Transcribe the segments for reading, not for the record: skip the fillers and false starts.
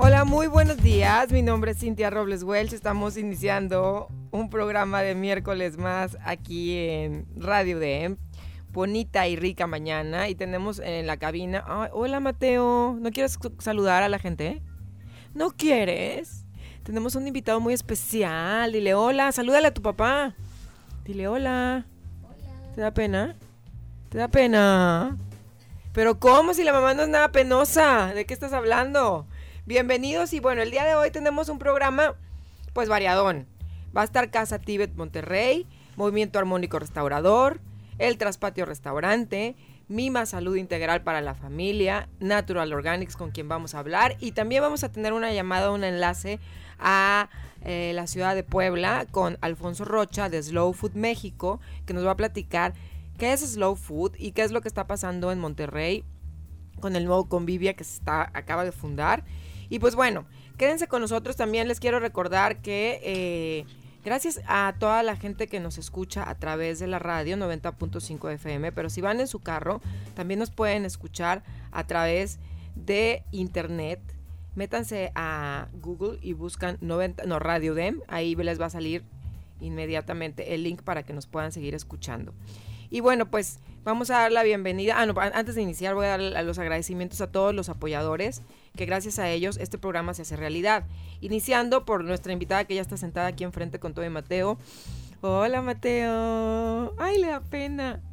Hola, muy buenos días. Mi nombre es Cintia Robles Welch. Estamos iniciando un programa de miércoles más aquí en Radio DM. Bonita y rica mañana. Y tenemos en la cabina... hola, Mateo. ¿No quieres saludar a la gente? ¿No quieres? Tenemos un invitado muy especial. Dile hola. Salúdale a tu papá. Dile hola. Hola. ¿Te da pena? ¿Te da pena? ¿Pero cómo? Si la mamá no es nada penosa. ¿De qué estás hablando? Bienvenidos y bueno, el día de hoy tenemos un programa pues variadón. Va a estar Casa Tíbet Monterrey, Movimiento Armónico Restaurador, El Traspatio Restaurante, Mima Salud Integral para la Familia, Natural Organics con quien vamos a hablar y también vamos a tener una llamada, un enlace a la ciudad de Puebla con Alfonso Rocha de Slow Food México, que nos va a platicar qué es Slow Food y qué es lo que está pasando en Monterrey con el nuevo Convivia que acaba de fundar. Y pues bueno, quédense con nosotros. También les quiero recordar que gracias a toda la gente que nos escucha a través de la radio 90.5 FM, pero si van en su carro, también nos pueden escuchar a través de internet. Métanse a Google y buscan Radio DEM, ahí les va a salir inmediatamente el link para que nos puedan seguir escuchando. Y bueno, pues vamos a dar la bienvenida. Antes de iniciar voy a dar los agradecimientos a todos los apoyadores, que gracias a ellos este programa se hace realidad. Iniciando por nuestra invitada que ya está sentada aquí enfrente con todo y Mateo. Hola, Mateo. Ay, le da pena.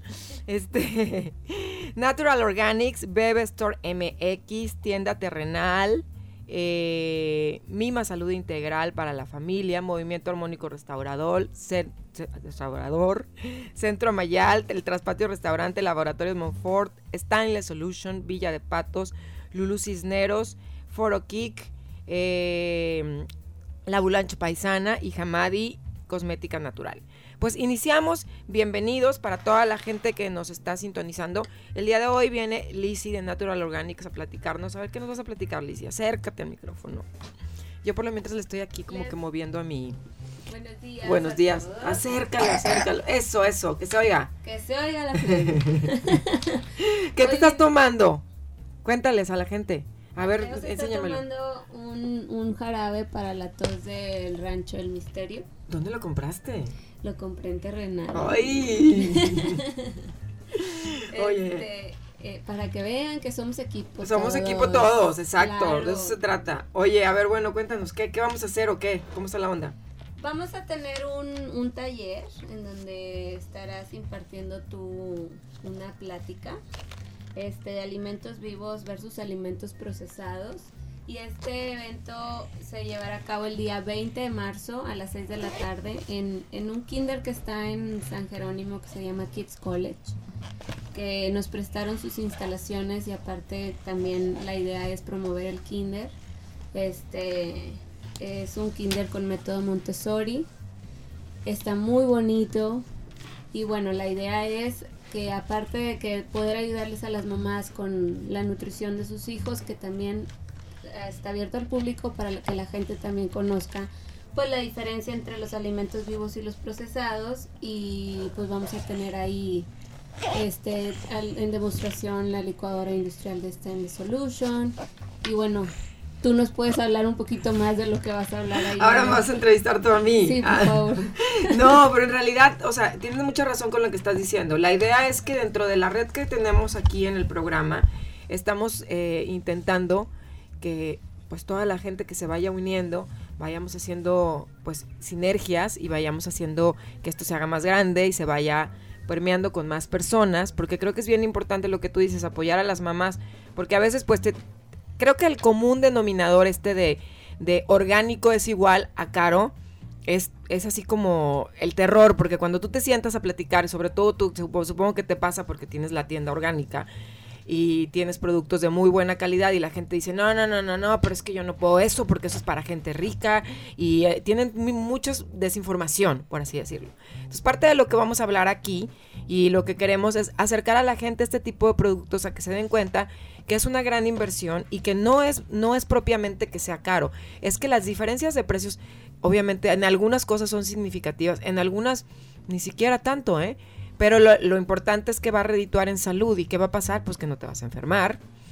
Natural Organics, Bebe Store MX, Tienda Terrenal, Mima Salud Integral para la Familia, Movimiento Armónico Restaurador, Centro Mayal, El Traspatio Restaurante, Laboratorios Monfort, Stanley Solution, Villa de Patos, Lulú Cisneros, Foro Kick, La Bulancha Paisana y Hamadi Cosmética Natural. Pues iniciamos. Bienvenidos para toda la gente que nos está sintonizando. El día de hoy viene Lizzy de Natural Organics a platicarnos. A ver, ¿qué nos vas a platicar, Lizzy? Acércate al micrófono. Yo por lo mientras le estoy aquí como que moviendo a mi... Buenos días. Buenos días. Acércalo. Eso, que se oiga. Que se oiga la gente. ¿Qué te estás tomando? Cuéntales a la gente. A ver, enséñamelo. Estoy tomando un jarabe para la tos del Rancho del Misterio. ¿Dónde lo compraste? Lo compré en Terrenal. ¡Ay! Oye. Para que vean que somos equipo. Somos equipo todos, exacto. Claro. De eso se trata. Oye, a ver, bueno, cuéntanos, ¿qué vamos a hacer o qué? ¿Cómo está la onda? Vamos a tener un taller en donde estarás impartiendo una plática de alimentos vivos versus alimentos procesados. Y este evento se llevará a cabo el día 20 de marzo a las 6 de la tarde en un kinder que está en San Jerónimo que se llama Kids College, que nos prestaron sus instalaciones y aparte también la idea es promover el kinder. Es un kinder con método Montessori, está muy bonito y bueno, la idea es que aparte de que poder ayudarles a las mamás con la nutrición de sus hijos, que también está abierto al público para que la gente también conozca pues la diferencia entre los alimentos vivos y los procesados. Y pues vamos a tener ahí en demostración la licuadora industrial de Stanley Solution. Y bueno, tú nos puedes hablar un poquito más de lo que vas a hablar ahí. Ahora me vas a entrevistar tú a mí. Sí, por favor. No, pero en realidad, o sea, tienes mucha razón con lo que estás diciendo. La idea es que dentro de la red que tenemos aquí en el programa, estamos intentando que pues toda la gente que se vaya uniendo, vayamos haciendo pues sinergias y vayamos haciendo que esto se haga más grande y se vaya permeando con más personas, porque creo que es bien importante lo que tú dices, apoyar a las mamás, porque a veces pues creo que el común denominador de orgánico es igual a caro, es así como el terror, porque cuando tú te sientas a platicar, sobre todo tú, supongo que te pasa porque tienes la tienda orgánica y tienes productos de muy buena calidad y la gente dice, no, pero es que yo no puedo eso porque eso es para gente rica y tienen mucha desinformación, por así decirlo. Entonces, parte de lo que vamos a hablar aquí y lo que queremos es acercar a la gente a este tipo de productos a que se den cuenta que es una gran inversión y que no es propiamente que sea caro, es que las diferencias de precios, obviamente, en algunas cosas son significativas, en algunas ni siquiera tanto, pero lo importante es que va a redituar en salud. ¿Y qué va a pasar? Pues que no te vas a enfermar,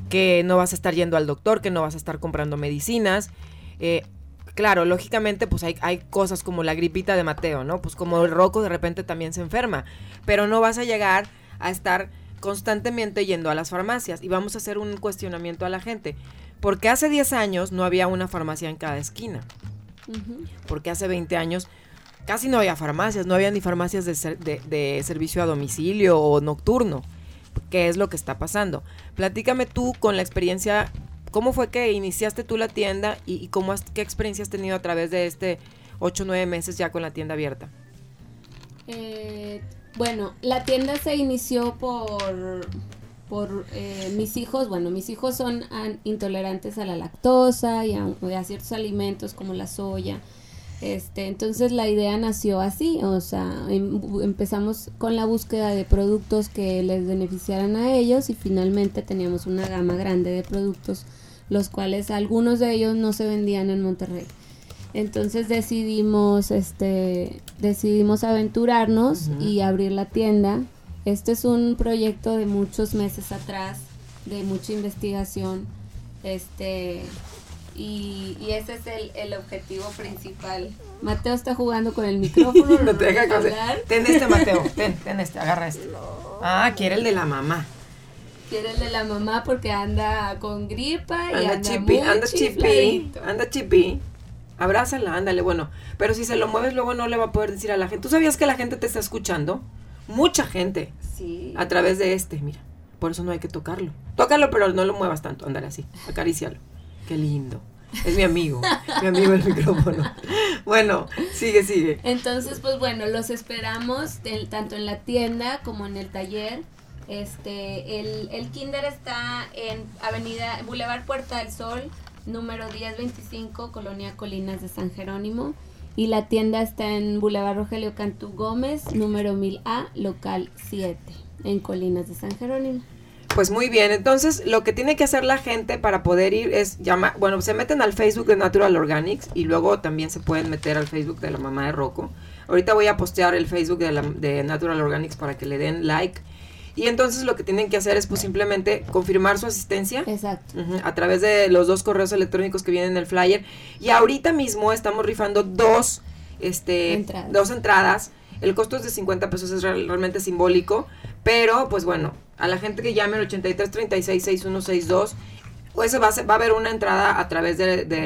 que no vas a estar yendo al doctor, que no vas a estar comprando medicinas. Claro, lógicamente, pues hay cosas como la gripita de Mateo, ¿no? Pues como el Rocco de repente también se enferma, pero no vas a llegar a estar constantemente yendo a las farmacias. Y vamos a hacer un cuestionamiento a la gente. Porque hace 10 años no había una farmacia en cada esquina. Porque hace 20 años casi no había farmacias, no había ni farmacias de servicio a domicilio o nocturno. ¿Qué es lo que está pasando? Platícame tú con la experiencia, ¿cómo fue que iniciaste tú la tienda y qué experiencia has tenido a través de 8 o 9 meses ya con la tienda abierta? Bueno, la tienda se inició por mis hijos. Bueno, mis hijos son intolerantes a la lactosa y a ciertos alimentos como la soya. Entonces la idea nació así, o sea, empezamos con la búsqueda de productos que les beneficiaran a ellos y finalmente teníamos una gama grande de productos, los cuales algunos de ellos no se vendían en Monterrey. Entonces decidimos aventurarnos y abrir la tienda. Este es un proyecto de muchos meses atrás, de mucha investigación, y ese es el objetivo principal. Mateo está jugando con el micrófono. No te deja hablar. Ten Mateo, ten agarra este. No. Quiere el de la mamá. Quiere el de la mamá porque anda con gripa y anda chipi. Abrázala, ándale, bueno. Pero si se lo mueves luego no le va a poder decir a la gente. ¿Tú sabías que la gente te está escuchando? Mucha gente. Sí. A través de mira. Por eso no hay que tocarlo. Tócalo, pero no lo muevas tanto, ándale así, acarícialo. Qué lindo. Es mi amigo el micrófono. Bueno, sigue. Entonces, pues bueno, los esperamos tanto en la tienda como en el taller. El kinder está en Avenida Boulevard Puerta del Sol, número 1025, Colonia Colinas de San Jerónimo. Y la tienda está en Boulevard Rogelio Cantú Gómez, número 1000A, local 7, en Colinas de San Jerónimo. Pues muy bien, entonces lo que tiene que hacer la gente para poder ir es se meten al Facebook de Natural Organics y luego también se pueden meter al Facebook de la mamá de Rocco. Ahorita voy a postear el Facebook de Natural Organics para que le den like. Y entonces lo que tienen que hacer es pues simplemente confirmar su asistencia. Exacto. A través de los 2 correos electrónicos que vienen en el flyer. Y ahorita mismo estamos rifando dos entradas. El costo es de 50 pesos, es realmente simbólico. Pero pues bueno, a la gente que llame al 83 36 6162, pues va a haber una entrada a través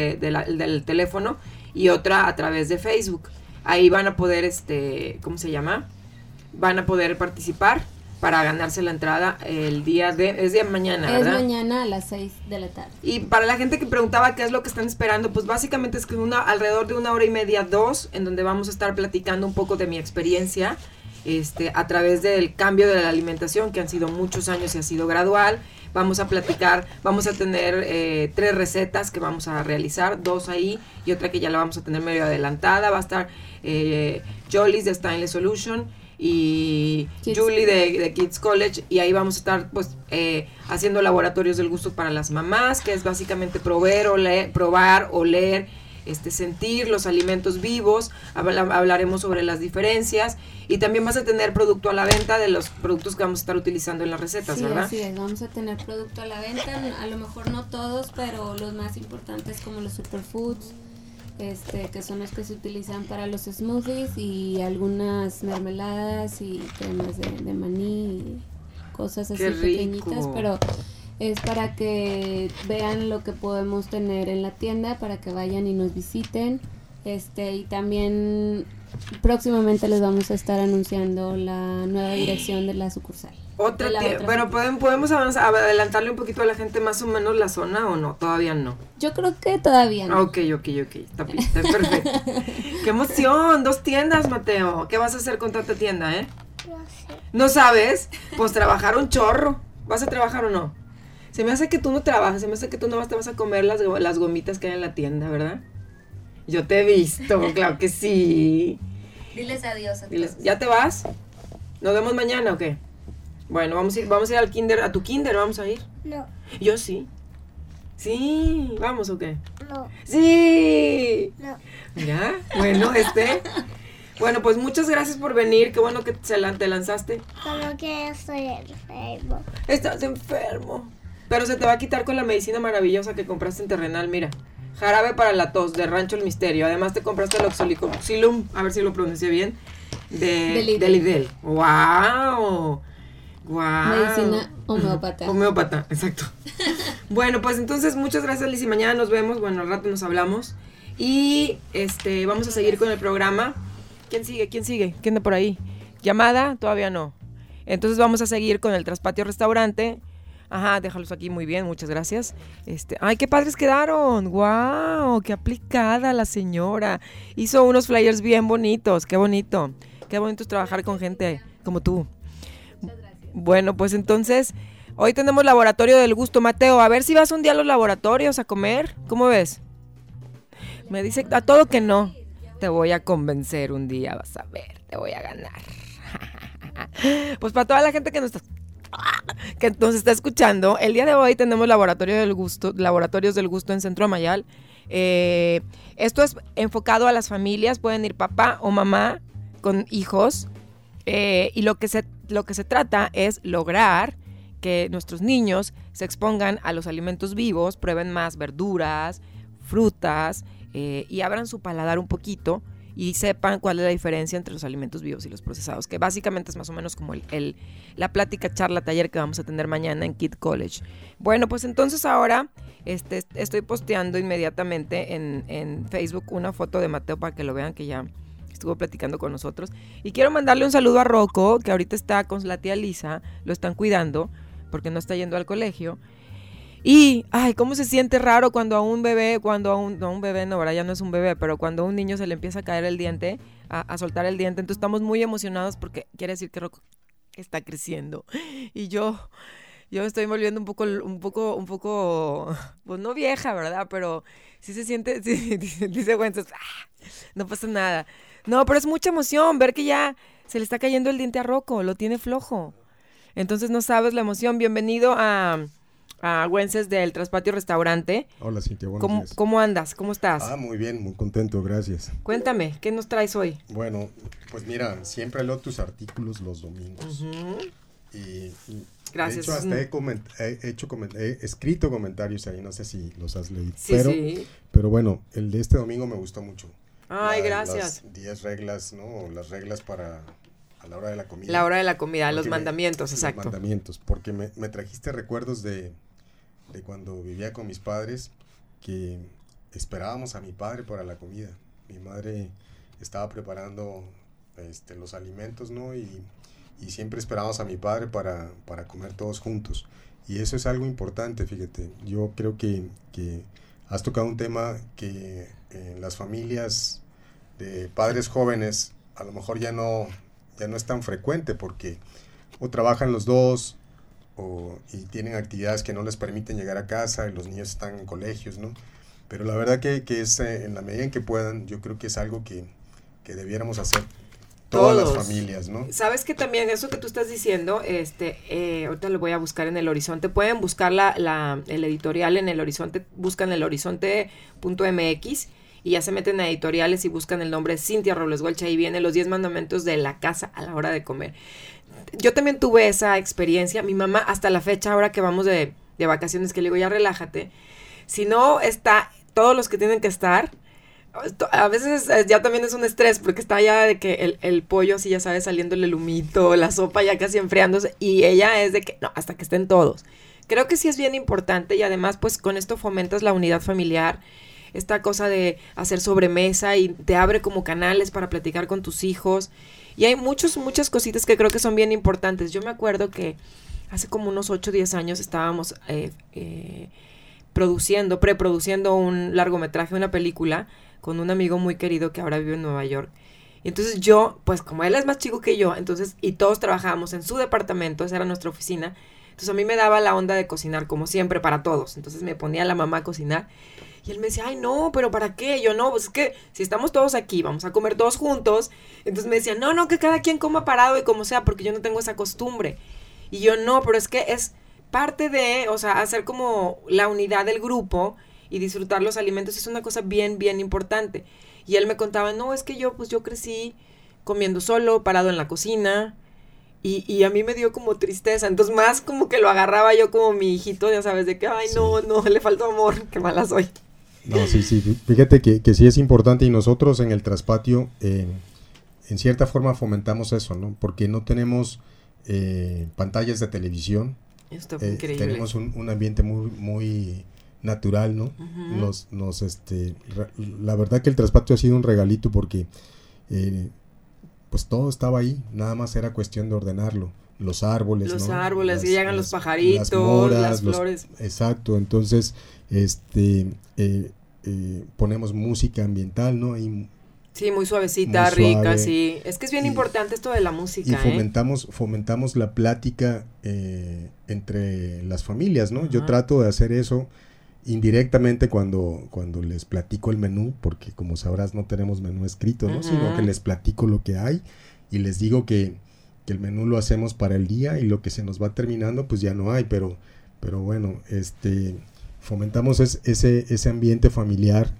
del teléfono y otra a través de Facebook. Ahí van a poder, ¿cómo se llama? Van a poder participar para ganarse la entrada es de mañana, ¿verdad? Es mañana a las 6 de la tarde. Y para la gente que preguntaba qué es lo que están esperando, pues básicamente es que alrededor de 1 hora y media, 2, en donde vamos a estar platicando un poco de mi experiencia, a través del cambio de la alimentación, que han sido muchos años y ha sido gradual. Vamos a platicar, vamos a tener 3 recetas que vamos a realizar, 2 ahí y otra que ya la vamos a tener medio adelantada. Va a estar Jolly's de Stainless Solution y Julie de Kids College, y ahí vamos a estar pues haciendo laboratorios del gusto para las mamás, que es básicamente probar, oler, sentir los alimentos vivos. Hablaremos sobre las diferencias y también vas a tener producto a la venta de los productos que vamos a estar utilizando en las recetas, sí, ¿verdad? Así es, vamos a tener producto a la venta, a lo mejor no todos, pero los más importantes como los superfoods, que son los que se utilizan para los smoothies, y algunas mermeladas y cremas de maní y cosas así pequeñitas, pero es para que vean lo que podemos tener en la tienda, para que vayan y nos visiten. Y también próximamente les vamos a estar anunciando la nueva dirección de la sucursal. Bueno, podemos adelantarle un poquito a la gente más o menos la zona, ¿o no? Todavía no. Yo creo que todavía no. Ok, está perfecto. ¡Qué emoción! 2 tiendas, Mateo. ¿Qué vas a hacer con tanta tienda, No sé. ¿No sabes? Pues trabajar un chorro. ¿Vas a trabajar o no? Se me hace que tú no trabajas, se me hace que tú nomás te vas a comer las gomitas que hay en la tienda, ¿verdad? Yo te he visto, claro que sí. Diles adiós a todos. ¿Ya te vas? ¿Nos vemos mañana o qué? Bueno, vamos a ir al kinder, a tu kinder, ¿vamos a ir? No. Yo sí. Sí, ¿vamos o qué? No. Sí. No. Mira, bueno, Bueno, pues muchas gracias por venir, qué bueno que te lanzaste. Como que estoy enfermo. Estás enfermo. Pero se te va a quitar con la medicina maravillosa que compraste en Terrenal, mira. Jarabe para la tos, de Rancho El Misterio. Además te compraste el Oxalicoxilum, a ver si lo pronuncié bien, de Lidl. ¡Wow! ¡Wow! Medicina homeópata. Homeópata, exacto. Bueno, pues entonces muchas gracias, Liz, y mañana nos vemos. Bueno, al rato nos hablamos. Y vamos a seguir con el programa. ¿Quién sigue? ¿Quién anda por ahí? ¿Llamada? Todavía no. Entonces vamos a seguir con el Traspatio Restaurante. Ajá, déjalos aquí, muy bien, muchas gracias. Ay, qué padres quedaron. Wow, qué aplicada la señora. Hizo unos flyers bien bonitos, qué bonito. Qué bonito es trabajar con gente como tú. Muchas gracias. Bueno, pues entonces, hoy tenemos Laboratorio del Gusto. Mateo, a ver si vas un día a los laboratorios a comer. ¿Cómo ves? Me dice a todo que no. Te voy a convencer un día, vas a ver, te voy a ganar. Pues para toda la gente que nos está escuchando, el día de hoy tenemos Laboratorios del Gusto en Centro Amayal. Esto es enfocado a las familias, pueden ir papá o mamá con hijos, y lo que se trata es lograr que nuestros niños se expongan a los alimentos vivos, prueben más verduras, frutas, y abran su paladar un poquito y sepan cuál es la diferencia entre los alimentos vivos y los procesados, que básicamente es más o menos como la plática, charla, taller que vamos a tener mañana en Kid College. Bueno, pues entonces ahora estoy posteando inmediatamente en Facebook una foto de Mateo para que lo vean, que ya estuvo platicando con nosotros. Y quiero mandarle un saludo a Rocco, que ahorita está con la tía Lisa, lo están cuidando porque no está yendo al colegio. Y, ay, cómo se siente raro cuando a un bebé, ahora ya no es un bebé, pero cuando a un niño se le empieza a caer el diente, a soltar el diente. Entonces estamos muy emocionados porque quiere decir que Rocco está creciendo. Y yo me estoy volviendo un poco, pues no vieja, ¿verdad? Pero sí se siente, sí, dice Wences, no pasa nada. No, pero es mucha emoción ver que ya se le está cayendo el diente a Rocco, lo tiene flojo. Entonces no sabes la emoción. Bienvenido a Wences del Traspatio Restaurante. Hola, Cintia, buenos días. ¿Cómo andas? ¿Cómo estás? Muy bien, muy contento, gracias. Cuéntame, ¿qué nos traes hoy? Bueno, pues mira, siempre leo tus artículos los domingos. Uh-huh. Y gracias. De hecho hasta he escrito comentarios ahí, no sé si los has leído. Sí. Pero bueno, el de este domingo me gustó mucho. Ay, gracias. Las 10 reglas, ¿no? Las reglas para a la hora de la comida. La hora de la comida, los mandamientos, exacto. Los mandamientos, porque me trajiste recuerdos de cuando vivía con mis padres, que esperábamos a mi padre para la comida. Mi madre estaba preparando los alimentos, ¿no? Y siempre esperábamos a mi padre para comer todos juntos. Y eso es algo importante, fíjate. Yo creo que has tocado un tema que en las familias de padres jóvenes a lo mejor ya no es tan frecuente, porque o trabajan los dos y tienen actividades que no les permiten llegar a casa y los niños están en colegios, ¿no? Pero la verdad que es en la medida en que puedan, yo creo que es algo que debiéramos hacer todas las familias, ¿no? Sabes que también eso que tú estás diciendo, ahorita lo voy a buscar en El Horizonte, pueden buscar el editorial en El Horizonte, buscan elhorizonte.mx y ya se meten a editoriales y buscan el nombre Cintia Robles Welch, ahí vienen los 10 mandamientos de la casa a la hora de comer. Yo también tuve esa experiencia. Mi mamá, hasta la fecha, ahora que vamos de vacaciones, que le digo, ya relájate. Si no está todos los que tienen que estar, a veces ya también es un estrés, porque está ya de que el pollo, así ya sabes, saliéndole el humito, la sopa ya casi enfriándose, y ella es de que, no, hasta que estén todos. Creo que sí es bien importante, y además, pues, con esto fomentas la unidad familiar, esta cosa de hacer sobremesa, y te abre como canales para platicar con tus hijos. Y hay muchas cositas que creo que son bien importantes. Yo me acuerdo que hace como unos 8 o 10 años estábamos preproduciendo un largometraje, una película, con un amigo muy querido que ahora vive en Nueva York. Y entonces yo, pues como él es más chico que yo, entonces, y todos trabajábamos en su departamento, esa era nuestra oficina, entonces a mí me daba la onda de cocinar, como siempre, para todos. Entonces me ponía la mamá a cocinar. Y él me decía, ay, no, ¿pero para qué? Yo, no, pues es que si estamos todos aquí, vamos a comer todos juntos. Entonces me decía, no, que cada quien coma parado y como sea, porque yo no tengo esa costumbre. Y yo, no, pero es que es parte de, o sea, hacer como la unidad del grupo y disfrutar los alimentos es una cosa bien, bien importante. Y él me contaba, no, es que yo crecí comiendo solo, parado en la cocina, Y a mí me dio como tristeza, entonces más como que lo agarraba yo como mi hijito, ya sabes, de que, ay, no, le faltó amor, qué mala soy. No, sí, fíjate que sí es importante y nosotros en el traspatio, en cierta forma fomentamos eso, ¿no? Porque no tenemos pantallas de televisión. Esto fue increíble. Tenemos un ambiente muy natural, ¿no? La verdad que el traspatio ha sido un regalito porque pues todo estaba ahí, nada más era cuestión de ordenarlo. Los árboles, Los ¿no? árboles, y llegan los pajaritos, las moras, las flores. Exacto, entonces ponemos música ambiental, ¿no? Y sí, muy suavecita, muy rica, suave. Sí. Es que es bien importante esto de la música, y fomentamos la plática entre las familias, ¿no? Yo trato de hacer eso indirectamente cuando les platico el menú, porque como sabrás no tenemos menú escrito, ¿no? Sino que les platico lo que hay y les digo que el menú lo hacemos para el día y lo que se nos va terminando pues ya no hay, pero bueno, fomentamos ese ambiente familiar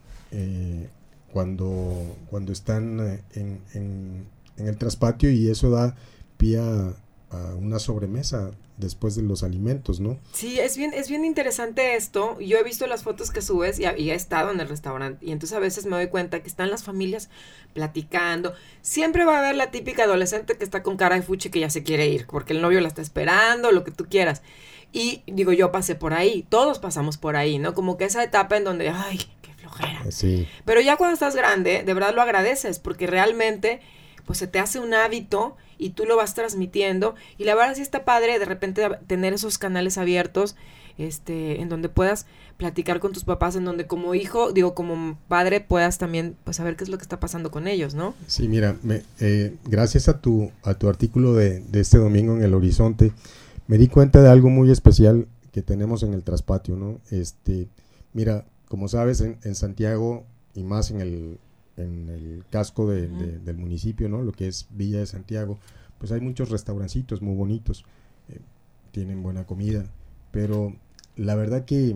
cuando están en el traspatio, y eso da pie a una sobremesa después de los alimentos, ¿no? Sí, es bien interesante esto. Yo he visto las fotos que subes y he estado en el restaurante, y entonces a veces me doy cuenta que están las familias platicando. Siempre va a haber la típica adolescente que está con cara de fuchi que ya se quiere ir porque el novio la está esperando, lo que tú quieras. Y digo, yo pasé por ahí, todos pasamos por ahí, ¿no? Como que esa etapa en donde, ay, qué flojera. Sí. Pero ya cuando estás grande, de verdad lo agradeces porque realmente pues se te hace un hábito y tú lo vas transmitiendo, y la verdad sí está padre de repente tener esos canales abiertos en donde puedas platicar con tus papás, en donde como hijo, como padre puedas también pues saber qué es lo que está pasando con ellos, ¿no? Sí, mira, gracias a tu artículo de este domingo en El Horizonte, me di cuenta de algo muy especial que tenemos en el traspatio, ¿no? Mira, como sabes, en Santiago, y más en el casco del municipio, ¿no? Lo que es Villa de Santiago, pues hay muchos restaurancitos muy bonitos, tienen buena comida, pero la verdad que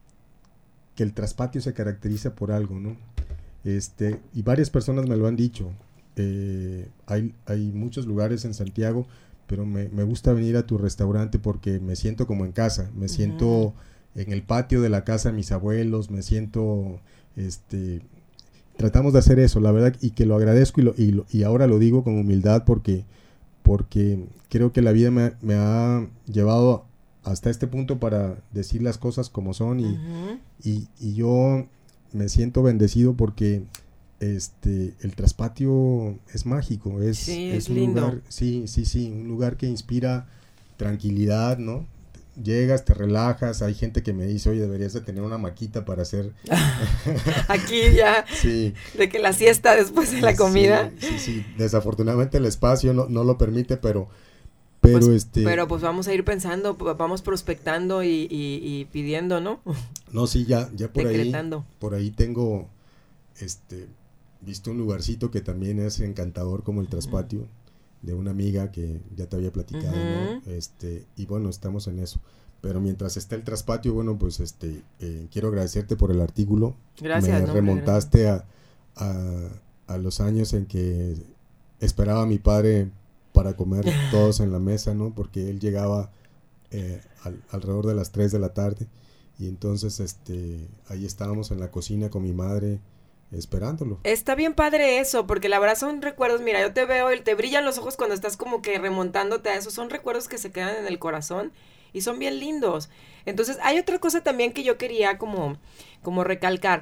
el traspatio se caracteriza por algo, ¿no? Y varias personas me lo han dicho. Hay muchos lugares en Santiago, pero me gusta venir a tu restaurante porque me siento como en casa, me siento en el patio de la casa de mis abuelos, me siento tratamos de hacer eso, la verdad, y que lo agradezco, y ahora lo digo con humildad porque creo que la vida me ha llevado hasta este punto para decir las cosas como son, y yo me siento bendecido porque el traspatio es mágico, es un lindo lugar, sí, un lugar que inspira tranquilidad, ¿no? Llegas, te relajas, hay gente que me dice, oye, deberías de tener una maquita para hacer... Aquí ya, sí. De que la siesta después de la comida. Sí, desafortunadamente el espacio no lo permite, pero Pero pues vamos a ir pensando, vamos prospectando y pidiendo, ¿no? No, sí, ya decretando. Por ahí tengo, visto un lugarcito que también es encantador como el traspatio, de una amiga que ya te había platicado, ¿no? Y bueno, estamos en eso. Pero mientras está el traspatio, bueno, pues quiero agradecerte por el artículo. Gracias. Me remontaste a los años en que esperaba a mi padre para comer todos en la mesa, ¿no? Porque él llegaba alrededor de las 3 de la tarde, y entonces ahí estábamos en la cocina con mi madre esperándolo. Está bien padre eso, porque la verdad son recuerdos, mira, yo te veo y te brillan los ojos cuando estás como que remontándote a eso, son recuerdos que se quedan en el corazón y son bien lindos. Entonces, hay otra cosa también que yo quería como recalcar.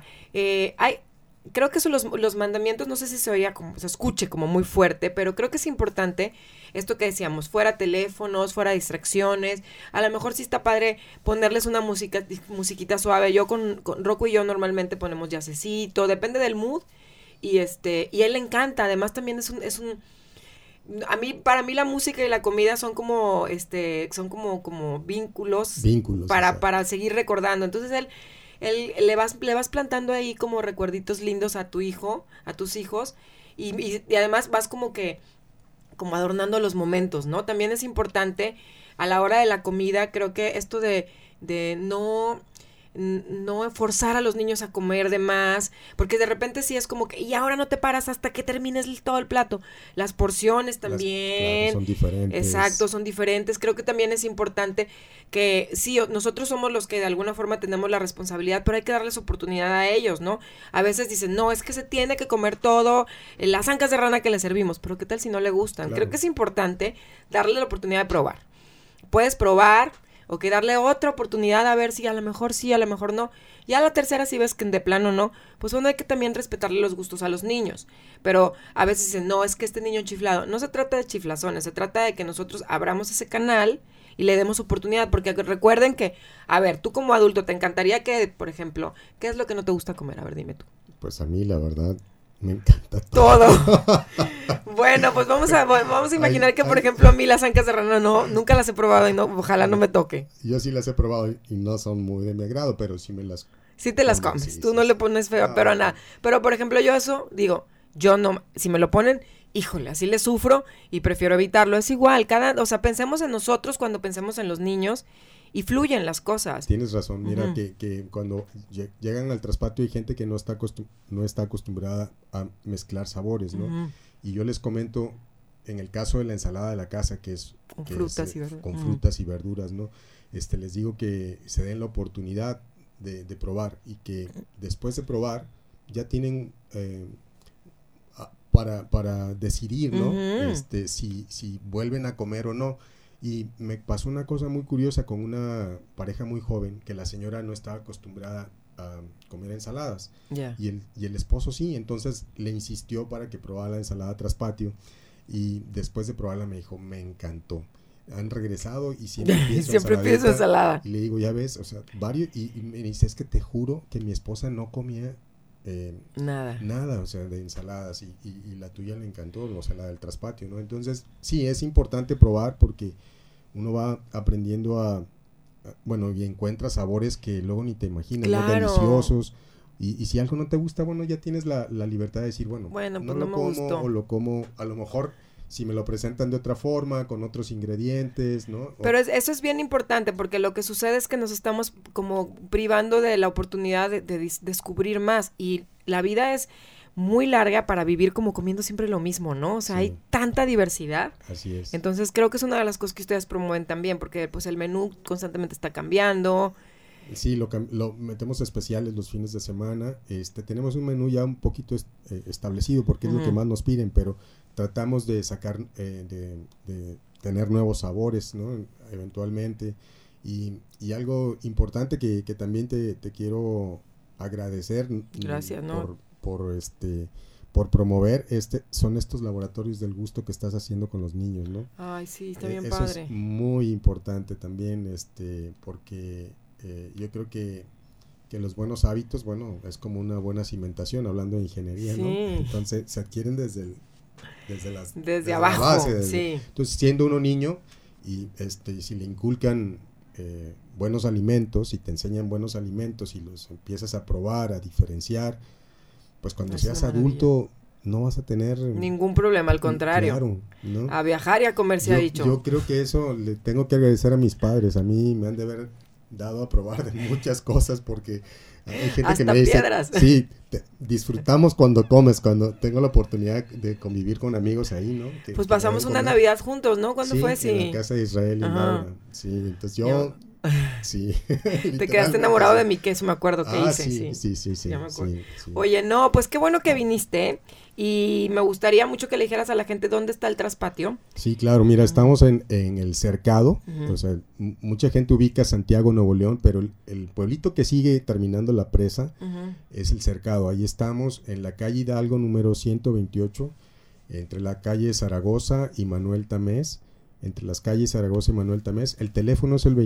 Creo que eso, los mandamientos, no sé si se escuche como muy fuerte, pero creo que es importante esto que decíamos, fuera teléfonos, fuera distracciones. A lo mejor sí está padre ponerles una musiquita suave. Yo con Rocco y yo normalmente ponemos jazzecito, depende del mood, y y a él le encanta. Además también es un para mí la música y la comida son como como vínculos para seguir recordando. Entonces él le vas plantando ahí como recuerditos lindos a tu hijo, a tus hijos, y además vas como adornando los momentos, ¿no? También es importante a la hora de la comida, creo que esto de no no forzar a los niños a comer de más, porque de repente sí es como que, y ahora no te paras hasta que termines todo el plato. Las porciones también. Claro, son diferentes. Exacto, son diferentes. Creo que también es importante que sí, nosotros somos los que de alguna forma tenemos la responsabilidad, pero hay que darles oportunidad a ellos, ¿no? A veces dicen, no, es que se tiene que comer todo, las ancas de rana que le servimos, pero ¿qué tal si no le gustan? Claro. Creo que es importante darle la oportunidad de probar. Puedes probar, o que darle otra oportunidad a ver si a lo mejor sí, a lo mejor no. Ya la tercera, si ves que de plano no, pues bueno, hay que también respetarle los gustos a los niños. Pero a veces dicen, no, es que este niño chiflado. No se trata de chiflazones, se trata de que nosotros abramos ese canal y le demos oportunidad. Porque recuerden que, a ver, tú como adulto, ¿te encantaría que, por ejemplo, qué es lo que no te gusta comer? A ver, dime tú. Pues a mí, la verdad, me encanta todo. Bueno, pues vamos a imaginar que, por ejemplo, a mí las ancas de rana nunca las he probado y no, ojalá no me toque. Yo sí las he probado y no son muy de mi agrado, pero sí me las... Sí te las comes, sí, tú no le pones feo, pero nada. Pero, por ejemplo, yo eso, digo, yo no, si me lo ponen, híjole, así le sufro y prefiero evitarlo. Es igual, o sea, pensemos en nosotros cuando pensemos en los niños y fluyen las cosas. Tienes razón, mira que cuando llegan al traspatio hay gente que no está acostumbrada a mezclar sabores, ¿no? Y yo les comento, en el caso de la ensalada de la casa, que es con frutas y verduras. Con frutas y verduras, ¿no? Les digo que se den la oportunidad de probar y que después de probar ya tienen para decidir, ¿no? Si vuelven a comer o no. Y me pasó una cosa muy curiosa con una pareja muy joven, que la señora no estaba acostumbrada a comer ensaladas. Y el esposo sí, entonces le insistió para que probara la ensalada traspatio y después de probarla me dijo, me encantó. Han regresado y siempre pienso ensalada. Y le digo, ya ves, o sea, varios, y me dice, es que te juro que mi esposa no comía nada, o sea, de ensaladas y la tuya le encantó, o sea, la del traspatio, ¿no? Entonces, sí, es importante probar porque uno va aprendiendo bueno, y encuentra sabores que luego ni te imaginas, claro, ¿no? Deliciosos, y si algo no te gusta, bueno, ya tienes la libertad de decir, bueno pues no lo como, gustó. O lo como, a lo mejor si me lo presentan de otra forma, con otros ingredientes, ¿no? Pero eso es bien importante, porque lo que sucede es que nos estamos como privando de la oportunidad de descubrir más, y la vida es muy larga para vivir como comiendo siempre lo mismo, ¿no? O sea, sí, hay tanta diversidad. Así es. Entonces creo que es una de las cosas que ustedes promueven también, porque pues el menú constantemente está cambiando. Sí, lo metemos especiales los fines de semana. Tenemos un menú ya un poquito establecido porque es lo que más nos piden, pero tratamos de sacar, de tener nuevos sabores, ¿no? Eventualmente. Y algo importante que también te quiero agradecer. Gracias, ¿no? Por promover son estos laboratorios del gusto que estás haciendo con los niños, ¿no? Ay, sí, está bien eso padre. Es muy importante también, porque yo creo que los buenos hábitos, bueno, es como una buena cimentación, hablando de ingeniería, sí, ¿no? Entonces se adquieren desde abajo, la base, sí. Entonces, siendo uno niño y si le inculcan buenos alimentos y te enseñan buenos alimentos y los empiezas a probar, a diferenciar, pues cuando seas adulto no vas a tener ningún problema, al contrario. Claro, ¿no? A viajar y a comer se ha dicho. Yo creo que eso le tengo que agradecer a mis padres. A mí me han de haber dado a probar de muchas cosas porque hay gente hasta que me dice, piedras. Sí, disfrutamos cuando comes, cuando tengo la oportunidad de convivir con amigos ahí, ¿no? Pues pasamos una Navidad juntos, ¿no? ¿Cuándo fue? Sí, en la casa de Israel y Laura. Sí, entonces yo sí. Te quedaste enamorado de mi queso, me acuerdo que hice. Sí. Ya me acuerdo. Sí. Oye, no, pues qué bueno que viniste. Y me gustaría mucho que le dijeras a la gente dónde está el traspatio. Sí, claro, mira, estamos en el Cercado, o sea, mucha gente ubica Santiago, Nuevo León, pero el pueblito que sigue terminando la presa es el Cercado. Ahí estamos en la calle Hidalgo número 128, entre la calle Zaragoza y Manuel Tamés, entre las calles Zaragoza y Manuel Tamés. El teléfono es el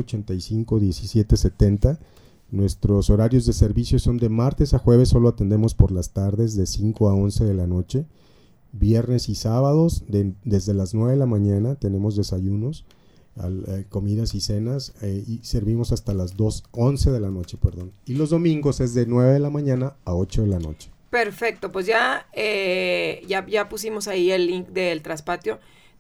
2285-1770. Nuestros horarios de servicio son de martes a jueves, solo atendemos por las tardes de 5 a 11 de la noche. Viernes y sábados, desde las 9 de la mañana, tenemos desayunos, comidas y cenas, y servimos hasta las 11 de la noche, perdón. Y los domingos es de 9 de la mañana a 8 de la noche. Perfecto, pues ya pusimos ahí el link del traspatio.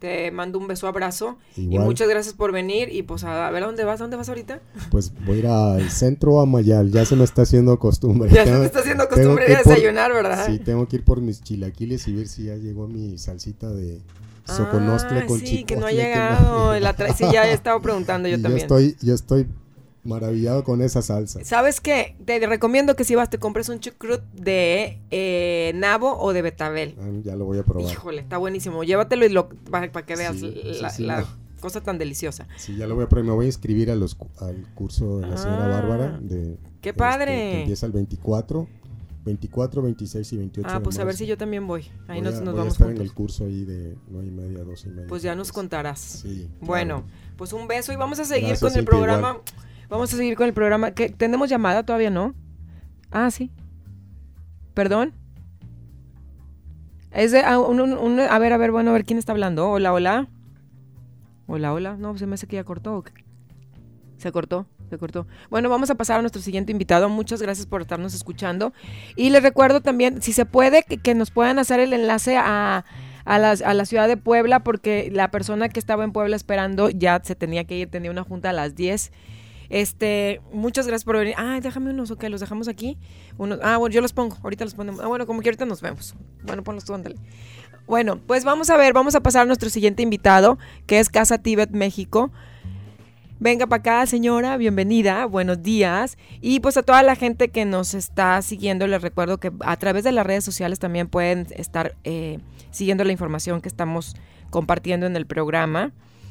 Te mando un beso, abrazo. Igual. Y muchas gracias por venir. Y pues a ver, ¿dónde vas ahorita? Pues voy a ir al centro a Mayal. Ya se me está haciendo costumbre. Ya se me está haciendo costumbre ir a desayunar, ¿verdad? Sí, tengo que ir por mis chilaquiles y ver si ya llegó mi salsita de soconostle con chipotle. Sí, que no ha llegado. Sí, ya he estado preguntando yo también. Yo estoy maravillado con esa salsa. ¿Sabes qué? Te recomiendo que si vas te compres un chucrut de nabo o de betabel. Ya lo voy a probar. Híjole, está buenísimo. Llévatelo y para que veas la cosa tan deliciosa. Sí, ya lo voy a probar. Me voy a inscribir al curso de la señora Bárbara. ¡Qué padre! Que empieza el 24, 26 y 28 de pues marzo. A ver si yo también voy. Ahí nos voy vamos a estar juntos. en el curso ahí de 9:30 a 12:30. Pues ya nos contarás. Sí. Bueno, claro. Pues un beso y vamos a seguir Gracias, con el Cintia, programa. igual. Vamos a seguir con el programa. ¿Tenemos llamada todavía, no? Sí. ¿Perdón? Es de, a ver, bueno, a ver quién está hablando. Hola. Hola. No, se me hace que ya cortó. ¿O qué? Se cortó. Bueno, vamos a pasar a nuestro siguiente invitado. Muchas gracias por estarnos escuchando. Y les recuerdo también, si se puede, que nos puedan hacer el enlace a la ciudad de Puebla, porque la persona que estaba en Puebla esperando ya se tenía que ir, tenía una junta a las 10. Muchas gracias por venir. Déjame unos, ok, los dejamos aquí. Bueno, yo los pongo, ahorita los ponemos. Bueno, como que ahorita nos vemos. Bueno, ponlos tú, ándale. Bueno, pues vamos a pasar a nuestro siguiente invitado, que es Casa Tíbet México. Venga para acá, señora, bienvenida, buenos días. Y pues a toda la gente que nos está siguiendo, les recuerdo que a través de las redes sociales también pueden estar siguiendo la información que estamos compartiendo en el programa.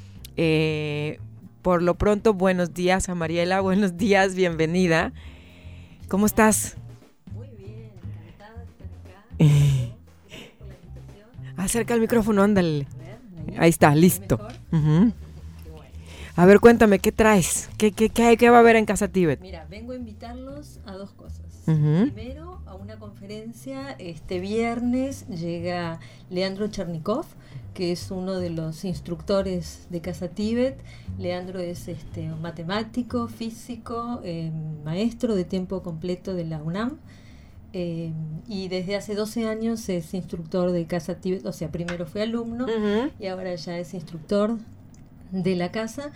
Por lo pronto, buenos días a Mariela, buenos días, bienvenida. ¿Cómo estás? Muy bien, encantada de estar acá. Gracias por la invitación. Acerca el micrófono, ándale. A ver, Ahí está, listo. Uh-huh. A ver, cuéntame, ¿qué traes? ¿Qué va a haber en Casa Tíbet? Mira, vengo a invitarlos a dos cosas. Uh-huh. Primero, a una conferencia. Este viernes llega Leandro Chernikov, que es uno de los instructores de Casa Tíbet. Leandro es un matemático, físico, maestro de tiempo completo de la UNAM. Y desde hace 12 años es instructor de Casa Tíbet. O sea, primero fue alumno y ahora ya es instructor de la casa.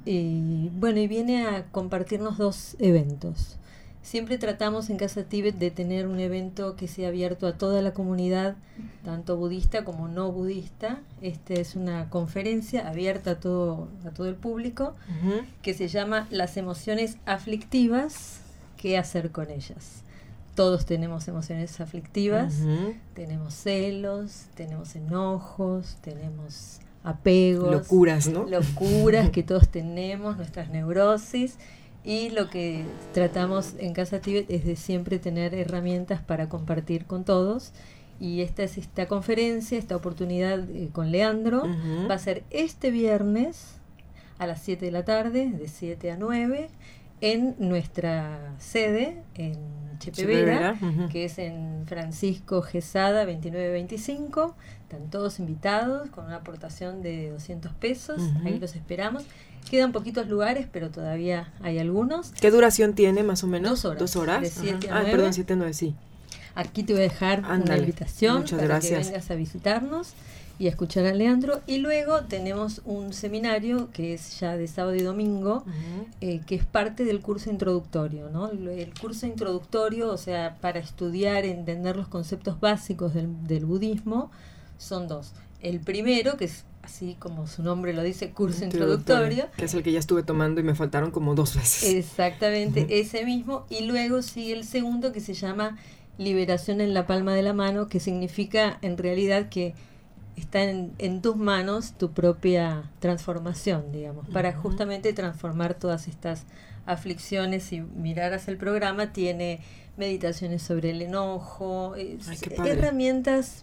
Y viene a compartirnos dos eventos. Siempre tratamos en Casa Tíbet de tener un evento que sea abierto a toda la comunidad, tanto budista como no budista. Es una conferencia abierta a todo el público, que se llama Las emociones aflictivas, ¿qué hacer con ellas? Todos tenemos emociones aflictivas, tenemos celos, tenemos enojos, tenemos apegos, locuras, ¿no? Locuras que todos tenemos, nuestras neurosis. Y lo que tratamos en Casa Tíbet es de siempre tener herramientas para compartir con todos. Y esta conferencia, esta oportunidad con Leandro, va a ser este viernes a las 7 de la tarde, de 7 a 9, en nuestra sede, en Chepevera, que es en Francisco Gesada 2925. Están todos invitados con una aportación de 200 pesos. Ahí los esperamos. Quedan poquitos lugares, pero todavía hay algunos. ¿Qué duración tiene más o menos? 2 horas. 2 horas. De 7 a 9. Perdón, 7 a 9, sí. Aquí te voy a dejar una invitación para que vengas a visitarnos y a escuchar a Leandro. Y luego tenemos un seminario que es ya de sábado y domingo, que es parte del curso introductorio, ¿no? El curso introductorio, o sea, para estudiar, entender los conceptos básicos del budismo, son dos. El primero, que es así como su nombre lo dice, curso introductorio, que es el que ya estuve tomando y me faltaron como 2 veces. Exactamente, ese mismo. Y luego sigue el segundo, que se llama Liberación en la palma de la mano, que significa en realidad que está en tus manos tu propia transformación, digamos, para justamente transformar todas estas aflicciones. Si miraras el programa, tiene meditaciones sobre el enojo, herramientas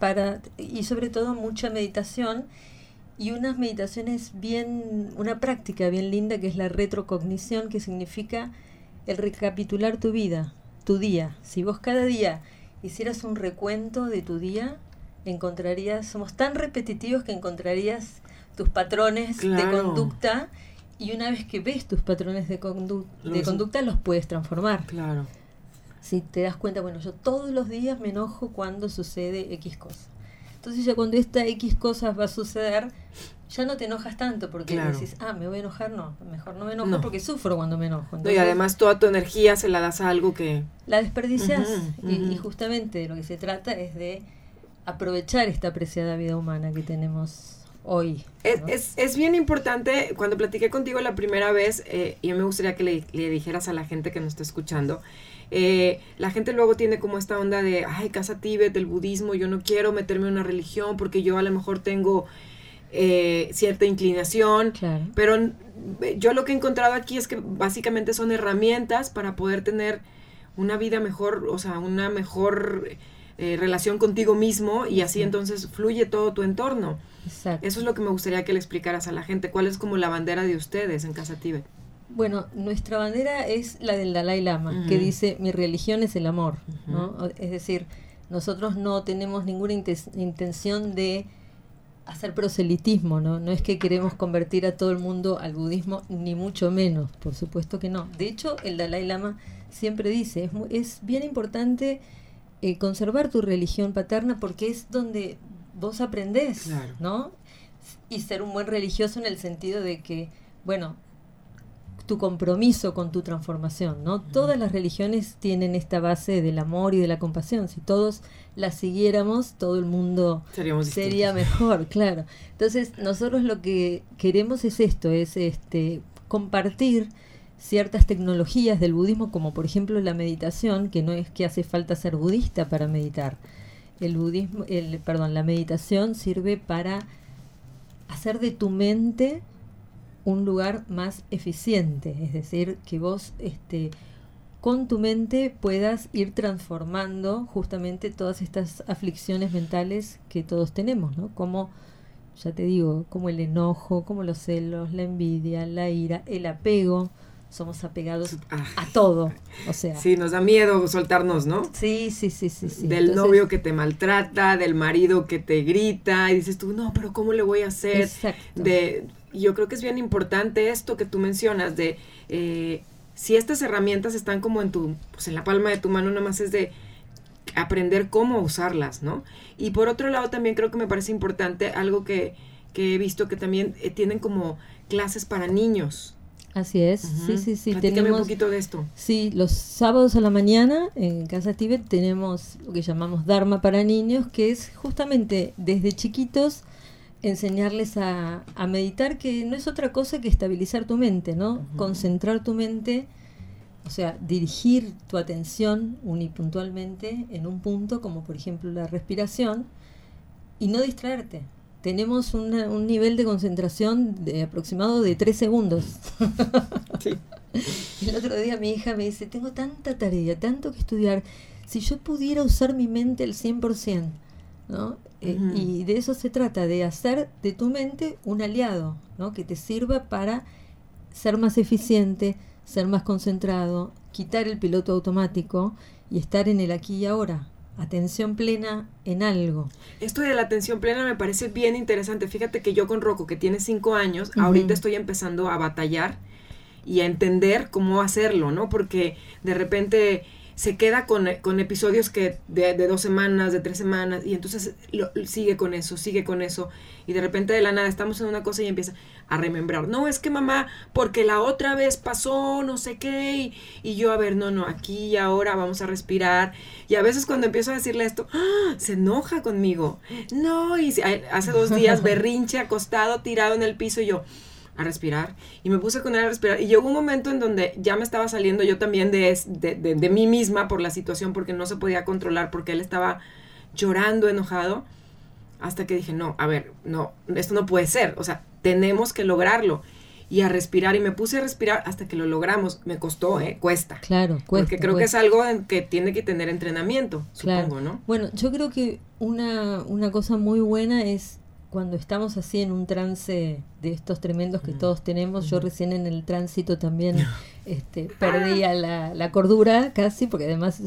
y sobre todo mucha meditación, y unas meditaciones una práctica bien linda, que es la retrocognición, que significa el recapitular tu vida, tu día. Si vos cada día hicieras un recuento de tu día, somos tan repetitivos que encontrarías tus patrones de conducta, y una vez que ves tus patrones de conducta los puedes transformar. Claro. Si te das cuenta, yo todos los días me enojo cuando sucede X cosa. Entonces ya cuando esta X cosas va a suceder, ya no te enojas tanto porque Claro. decís, me voy a enojar, no, mejor no me enojo No. porque sufro cuando me enojo. No, y Entonces, además toda tu energía se la das a algo que... la desperdicias Ujú, y ujú. justamente de lo que se trata es de aprovechar esta preciada vida humana que tenemos hoy. ¿no? Es bien importante, cuando platiqué contigo la primera vez, y me gustaría que le dijeras a la gente que nos está escuchando, la gente luego tiene como esta onda de, ay, Casa Tíbet, el budismo, yo no quiero meterme en una religión porque yo a lo mejor tengo cierta inclinación, Claro. pero yo lo que he encontrado aquí es que básicamente son herramientas para poder tener una vida mejor, o sea, una mejor relación contigo mismo y así Sí. entonces fluye todo tu entorno. Exacto. Eso es lo que me gustaría que le explicaras a la gente. ¿Cuál es como la bandera de ustedes en Casa Tíbet? Bueno, nuestra bandera es la del Dalai Lama, Ujú. que dice, mi religión es el amor, ¿no? Ujú. Es decir, nosotros no tenemos ninguna intención de hacer proselitismo, ¿no? No es que queremos convertir a todo el mundo al budismo, ni mucho menos, por supuesto que no. De hecho, el Dalai Lama siempre dice, es bien importante conservar tu religión paterna porque es donde vos aprendés, Claro. ¿no? Y ser un buen religioso en el sentido de que, bueno, tu compromiso con tu transformación, ¿no? Todas las religiones tienen esta base del amor y de la compasión. Si todos las siguiéramos, todo el mundo Seríamos sería distintos. mejor, claro. Entonces, nosotros lo que queremos es esto, es compartir ciertas tecnologías del budismo, como por ejemplo la meditación, que no es que hace falta ser budista para meditar. La meditación sirve para hacer de tu mente un lugar más eficiente, es decir, que vos con tu mente puedas ir transformando justamente todas estas aflicciones mentales que todos tenemos, ¿no? Como, ya te digo, como el enojo, como los celos, la envidia, la ira, el apego. Somos apegados a todo, o sea. Sí, nos da miedo soltarnos, ¿no? Sí. Del novio que te maltrata, del marido que te grita, y dices tú, no, pero ¿cómo le voy a hacer? Exacto. Yo creo que es bien importante esto que tú mencionas, de si estas herramientas están como en la palma de tu mano, nada más es de aprender cómo usarlas, ¿no? Y por otro lado también creo que me parece importante algo que he visto que también tienen como clases para niños. Así es, Ujú. sí. Platícame un poquito de esto. Sí, los sábados a la mañana en Casa Tíbet tenemos lo que llamamos Dharma para niños, que es justamente desde chiquitos enseñarles a meditar, que no es otra cosa que estabilizar tu mente, ¿no? Ujú. Concentrar tu mente, o sea, dirigir tu atención unipuntualmente en un punto, como por ejemplo la respiración, y no distraerte. Tenemos un nivel de concentración aproximado de 3 segundos. Sí. El otro día mi hija me dice, tengo tanta tarea, tanto que estudiar, si yo pudiera usar mi mente al 100%, ¿no? Ujú. Y de eso se trata, de hacer de tu mente un aliado, ¿no? Que te sirva para ser más eficiente, ser más concentrado, quitar el piloto automático y estar en el aquí y ahora. Atención plena en algo. Esto de la atención plena me parece bien interesante. Fíjate que yo con Rocco, que tiene 5 años, Ujú. ahorita estoy empezando a batallar y a entender cómo hacerlo, ¿no? Porque de repente se queda con episodios que de 2 semanas, de 3 semanas, y entonces sigue con eso, y de repente de la nada estamos en una cosa y empieza a remembrar, no, es que mamá, porque la otra vez pasó no sé qué, y yo, a ver, no, aquí y ahora vamos a respirar, y a veces cuando empiezo a decirle esto, se enoja conmigo, no, y hace 2 días berrinche, acostado, tirado en el piso, y yo, a respirar, y me puse con él a respirar, y llegó un momento en donde ya me estaba saliendo yo también de mí misma por la situación, porque no se podía controlar, porque él estaba llorando, enojado, hasta que dije, no, a ver, no, esto no puede ser, o sea, tenemos que lograrlo, y a respirar, y me puse a respirar hasta que lo logramos. Me costó, cuesta. Claro, cuesta. Porque creo que es algo que tiene que tener entrenamiento, claro. Supongo, ¿no? Bueno, yo creo que una cosa muy buena es cuando estamos así en un trance de estos tremendos que todos tenemos. Yo recién en el tránsito también perdía la cordura casi, porque además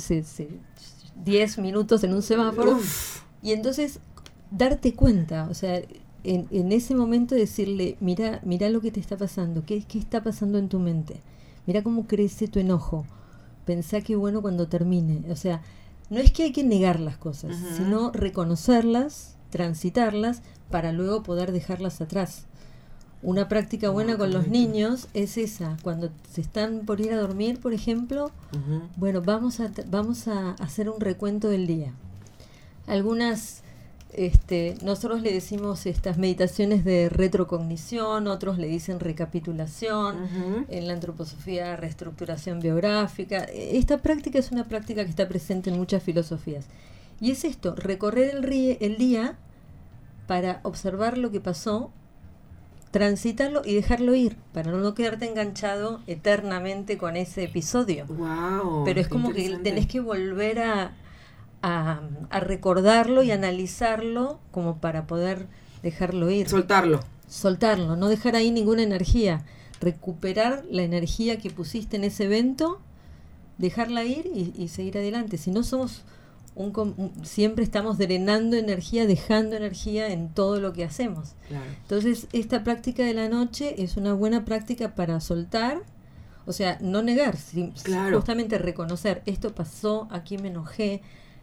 10 minutos en un semáforo. Uf. Y entonces darte cuenta, o sea, en ese momento decirle, mira lo que te está pasando, qué está pasando en tu mente, mira cómo crece tu enojo, pensá que bueno cuando termine. O sea, no es que hay que negar las cosas, Ujú. sino reconocerlas, transitarlas para luego poder dejarlas atrás. Una práctica buena con los niños es esa, cuando se están por ir a dormir, por ejemplo, bueno, vamos a hacer un recuento del día. Algunas, nosotros le decimos estas meditaciones de retrocognición, otros le dicen recapitulación, en la antroposofía reestructuración biográfica. Esta práctica es una práctica que está presente en muchas filosofías. Y es esto, recorrer el día para observar lo que pasó, transitarlo y dejarlo ir, para no quedarte enganchado eternamente con ese episodio. Wow, pero es como que tenés que volver a recordarlo y analizarlo como para poder dejarlo ir. Soltarlo, no dejar ahí ninguna energía, recuperar la energía que pusiste en ese evento, dejarla ir y seguir adelante. Si no somos siempre estamos drenando energía, dejando energía en todo lo que hacemos. Claro. Entonces, esta práctica de la noche es una buena práctica para soltar, o sea, no negar, justamente reconocer, esto pasó, aquí me enojé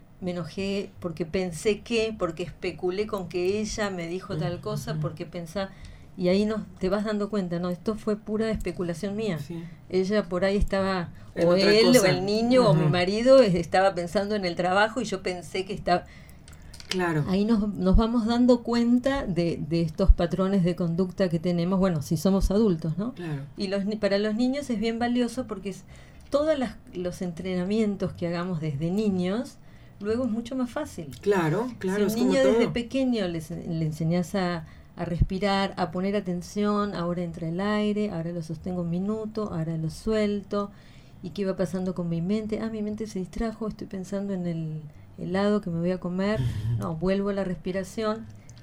porque pensé porque especulé con que ella me dijo tal cosa, porque pensaba, y ahí te vas dando cuenta, ¿no? Esto fue pura especulación mía. Sí. Ella por ahí estaba, o él, cosa. O el niño, o mi marido estaba pensando en el trabajo y yo pensé que estaba... Claro. Ahí nos vamos dando cuenta de estos patrones de conducta que tenemos, bueno, si somos adultos, ¿no? Claro. Y para los niños es bien valioso porque todos los entrenamientos que hagamos desde niños, luego es mucho más fácil. Claro. Si un niño desde pequeño le enseñas a respirar, a poner atención, ahora entra el aire, ahora lo sostengo un minuto, ahora lo suelto, y qué va pasando con mi mente, mi mente se distrajo, estoy pensando en el helado que me voy a comer, no, vuelvo a la respiración.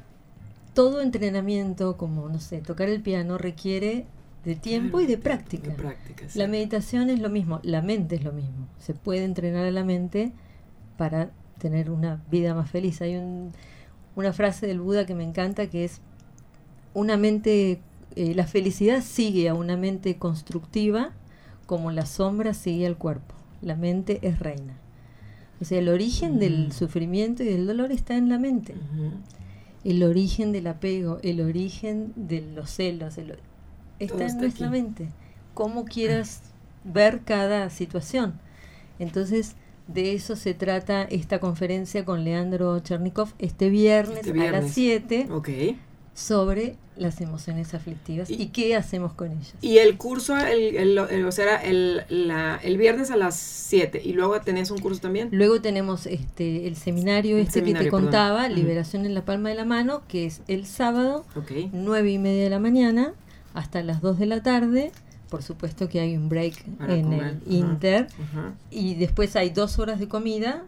Todo entrenamiento, como, no sé, tocar el piano requiere de tiempo y de práctica. Sí. La meditación es lo mismo, la mente es lo mismo, se puede entrenar a la mente para tener una vida más feliz. Hay una frase del Buda que me encanta, que es: una mente, la felicidad sigue a una mente constructiva como la sombra sigue al cuerpo. La mente es reina. O sea, el origen del sufrimiento y del dolor está en la mente. El origen del apego, el origen de los celos, está en nuestra mente. Cómo quieras ver cada situación. Entonces, de eso se trata esta conferencia con Leandro Chernikov este viernes a las 7. Okay. Sobre las emociones aflictivas y qué hacemos con ellas. Y el curso, o sea, el viernes a las 7, y luego tenés un curso también. Luego tenemos el seminario que te contaba, Liberación en la palma de la mano, que es el sábado, 9:30 de la mañana hasta las 2 de la tarde. Por supuesto que hay un break para en comer. El Inter. Y después hay 2 horas de comida,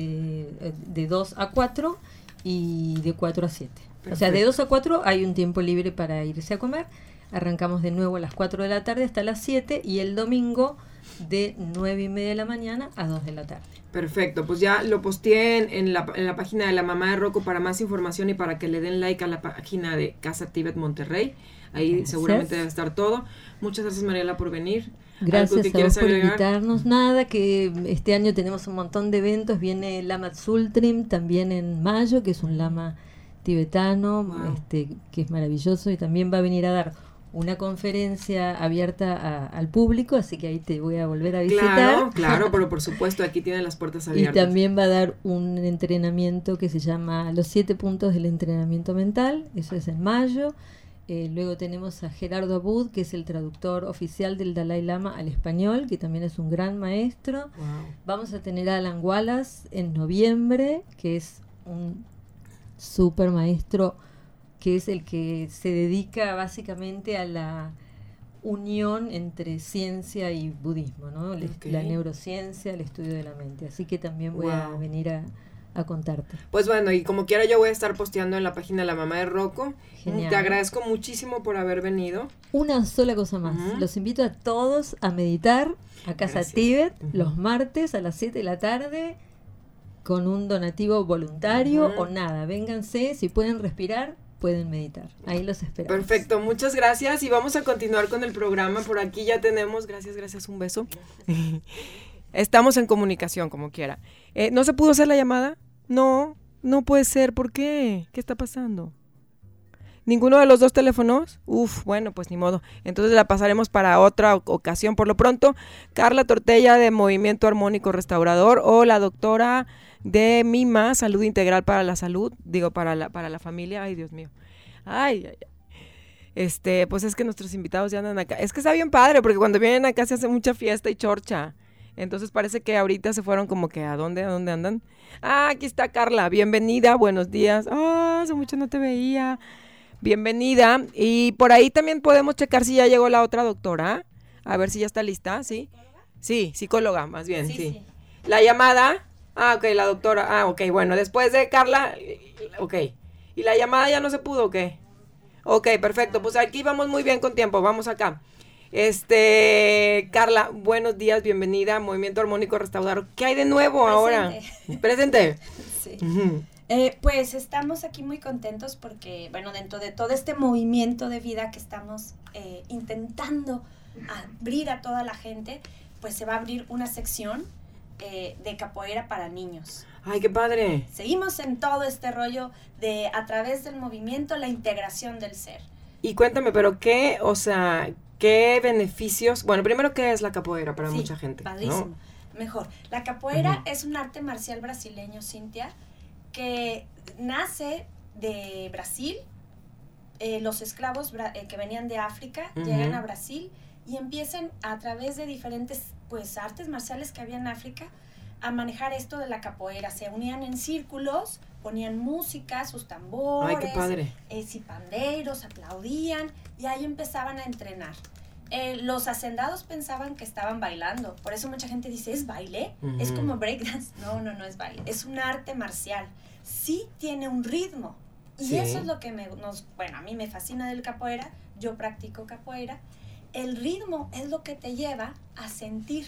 de 2 a 4 y de 4 a 7. Perfecto. O sea, de 2 a 4 hay un tiempo libre para irse a comer. Arrancamos de nuevo a las 4 de la tarde hasta las 7 y el domingo de 9:30 de la mañana a 2 de la tarde. Perfecto, pues ya lo posteé en la página de la mamá de Rocco para más información y para que le den like a la página de Casa Tíbet Monterrey. Ahí gracias. Seguramente debe estar todo. Muchas gracias, Mariela, por venir. Gracias a vos por invitarnos. Nada, que este año tenemos un montón de eventos. Viene Lama Tsultrim también en mayo, que es un lama tibetano, wow. Que es maravilloso, y también va a venir a dar una conferencia abierta al público, así que ahí te voy a volver a visitar. Claro, pero por supuesto aquí tienen las puertas abiertas. Y también va a dar un entrenamiento que se llama Los 7 puntos del entrenamiento mental, eso es en mayo. Luego tenemos a Gerardo Abud, que es el traductor oficial del Dalai Lama al español, que también es un gran maestro. Wow. Vamos a tener a Alan Wallace en noviembre, que es un super maestro, que es el que se dedica básicamente a la unión entre ciencia y budismo, ¿no? Okay. La neurociencia, el estudio de la mente. Así que también voy a venir a contarte. Pues bueno, y como quiera yo voy a estar posteando en la página de la mamá de Rocco. Genial. Te agradezco muchísimo por haber venido. Una sola cosa más. Los invito a todos a meditar a Casa Tíbet los martes a las 7 de la tarde con un donativo voluntario o nada. Vénganse, si pueden respirar, pueden meditar. Ahí los esperamos. Perfecto, muchas gracias y vamos a continuar con el programa. Por aquí ya tenemos, gracias, un beso. Estamos en comunicación como quiera. ¿No se pudo hacer la llamada? No. No puede ser, ¿por qué? ¿Qué está pasando? ¿Ninguno de los dos teléfonos? Bueno, pues ni modo. Entonces la pasaremos para otra ocasión. Por lo pronto, Carla Tortella de Movimiento Armónico Restaurador o la doctora de MIMA, Salud Integral para la Salud, para la familia. Ay, Dios mío. Ay. Pues es que nuestros invitados ya andan acá. Es que está bien padre, porque cuando vienen acá se hace mucha fiesta y chorcha. Entonces parece que ahorita se fueron como que ¿a dónde andan? Aquí está Carla, bienvenida, buenos días. Hace mucho no te veía. Bienvenida. Y por ahí también podemos checar si ya llegó la otra doctora. A ver si ya está lista, ¿sí? Sí, psicóloga, más bien, sí. La llamada. Ok, la doctora. Ok, bueno, después de Carla. Ok. ¿Y la llamada ya no se pudo o qué? Ok, perfecto. Pues aquí vamos muy bien con tiempo. Vamos acá. Carla, buenos días, bienvenida a Movimiento Armónico Restaurador. ¿Qué hay de nuevo ahora? Presente. Sí. Uh-huh. Pues estamos aquí muy contentos porque, bueno, dentro de todo este movimiento de vida que estamos intentando abrir a toda la gente, pues se va a abrir una sección de capoeira para niños. ¡Ay, qué padre! Seguimos en todo este rollo de, a través del movimiento, la integración del ser. Y cuéntame, pero ¿qué beneficios? Bueno, primero, ¿qué es la capoeira para mucha gente? Padrísimo. ¿No? Mejor. La capoeira es un arte marcial brasileño, Cintia, que nace de Brasil. Los esclavos que venían de África llegan a Brasil y empiezan a través de diferentes artes marciales que había en África a manejar esto de la capoeira. Se unían en círculos, ponían música, sus tambores, ¡ay, qué padre! Pandeiros, aplaudían y ahí empezaban a entrenar. Los hacendados pensaban que estaban bailando, por eso mucha gente dice, ¿es baile? ¿Es como breakdance? No es baile, es un arte marcial. Sí tiene un ritmo y eso es lo que a mí me fascina del capoeira. Yo practico capoeira. El ritmo es lo que te lleva a sentir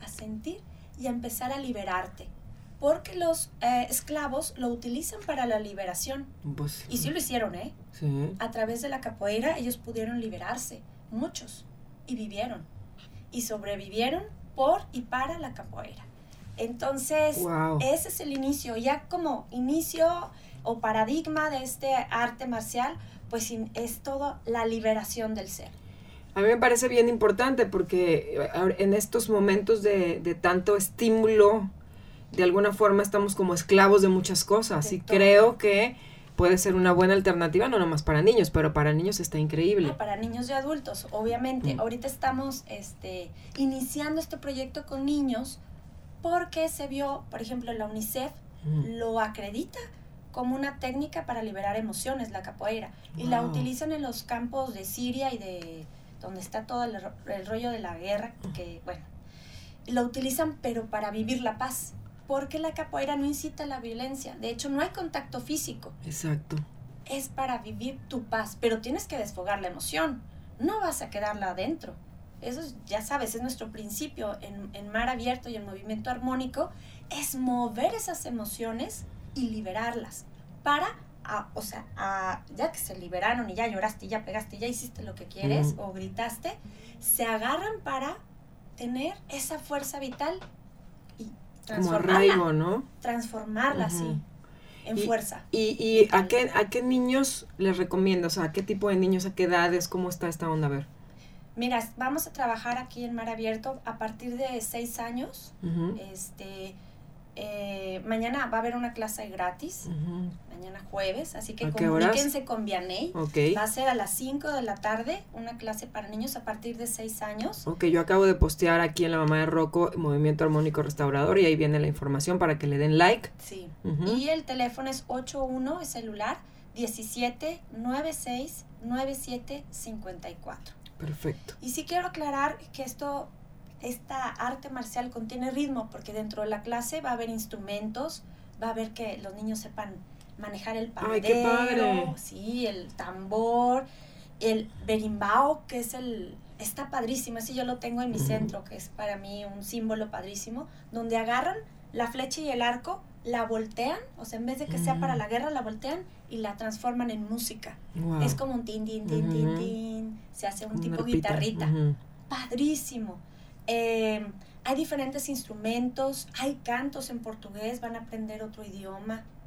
y a empezar a liberarte, porque los esclavos lo utilizan para la liberación. Pues, y sí lo hicieron, Sí. A través de la capoeira ellos pudieron liberarse, muchos, y vivieron y sobrevivieron por y para la capoeira. Entonces, ese es el inicio, ya como inicio o paradigma de este arte marcial, pues es todo la liberación del ser. A mí me parece bien importante porque en estos momentos de tanto estímulo, de alguna forma estamos como esclavos de muchas cosas y creo que puede ser una buena alternativa, no nomás para niños, pero para niños está increíble. Para niños y adultos, obviamente. Ahorita estamos iniciando este proyecto con niños porque se vio, por ejemplo, la UNICEF lo acredita como una técnica para liberar emociones, la capoeira, y la utilizan en los campos de Siria y de donde está todo el rollo de la guerra, que lo utilizan pero para vivir la paz, porque la capoeira no incita a la violencia, de hecho no hay contacto físico. Exacto. Es para vivir tu paz, pero tienes que desfogar la emoción, no vas a quedarla adentro. Eso ya sabes, es nuestro principio en Mar Abierto y en Movimiento Armónico, es mover esas emociones y liberarlas para... ya que se liberaron y ya lloraste, ya pegaste, ya hiciste lo que quieres o gritaste, se agarran para tener esa fuerza vital y transformarla. Como arraigo, ¿no? Transformarla, sí, en fuerza. ¿Y a qué niños les recomiendas? O sea, ¿a qué tipo de niños, a qué edades, cómo está esta onda? A ver. Mira, vamos a trabajar aquí en Mar Abierto a partir de 6 años. Mañana va a haber una clase gratis, mañana jueves, así que comuníquense con Vianey. Va a ser a las 5 de la tarde, una clase para niños a partir de 6 años. Yo acabo de postear aquí en La Mamá de Rocco, Movimiento Armónico Restaurador, y ahí viene la información para que le den like. Sí, y el teléfono es 81, es celular, 17 96 97 54. Perfecto. Y sí quiero aclarar que esta arte marcial contiene ritmo, porque dentro de la clase va a haber instrumentos, va a haber que los niños sepan manejar el pandero. ¡Ay, qué padre! Sí, el tambor, el berimbau, que está padrísimo, ese yo lo tengo en mi centro, que es para mí un símbolo padrísimo, donde agarran la flecha y el arco, la voltean, o sea, en vez de que sea para la guerra, la voltean y la transforman en música. Wow. Es como un tin, tin, tin, tin, tin, se hace un tipo guitarrita. Padrísimo. Hay diferentes instrumentos, hay cantos en portugués, van a aprender otro idioma.